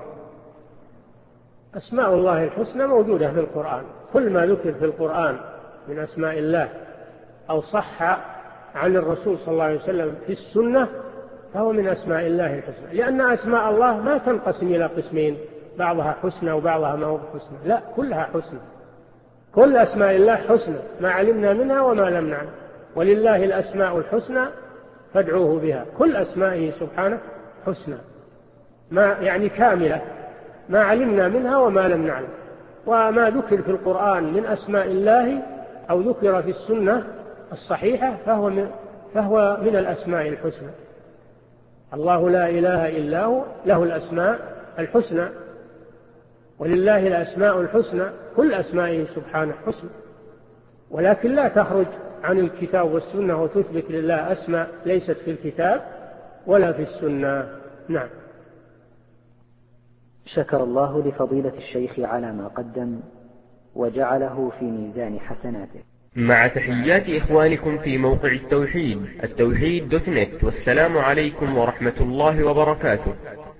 أسماء الله الحسنى موجودة في القرآن، كل ما ذكر في القرآن من أسماء الله أو صح عن الرسول صلى الله عليه وسلم في السنة فهو من أسماء الله الحسنى، لأن أسماء الله ما تنقسم إلى قسمين، بعضها حسنى وبعضها ما هو حسنى، لا، كلها حسنى. كل أسماء الله حسنى ما علمنا منها وما لم نعلم، ولله الأسماء الحسنى فادعوه بها. كل أسمائه سبحانه حسنى، ما يعني كاملة، ما علمنا منها وما لم نعلم. وما ذكر في القرآن من أسماء الله أو ذكر في السنة الصحيحة فهو من الأسماء الحسنى. الله لا إله إلا هو له الأسماء الحسنى، ولله الأسماء الحسنى، كل أسمائه سبحانه حسنى، ولكن لا تخرج عن الكتاب والسنة وتثبت لله أسماء ليست في الكتاب ولا في السنة. نعم. شكر الله لفضيلة الشيخ على ما قدم وجعله في ميزان حسناته. مع تحيات إخوانكم في موقع التوحيد التوحيد.net، والسلام عليكم ورحمة الله وبركاته.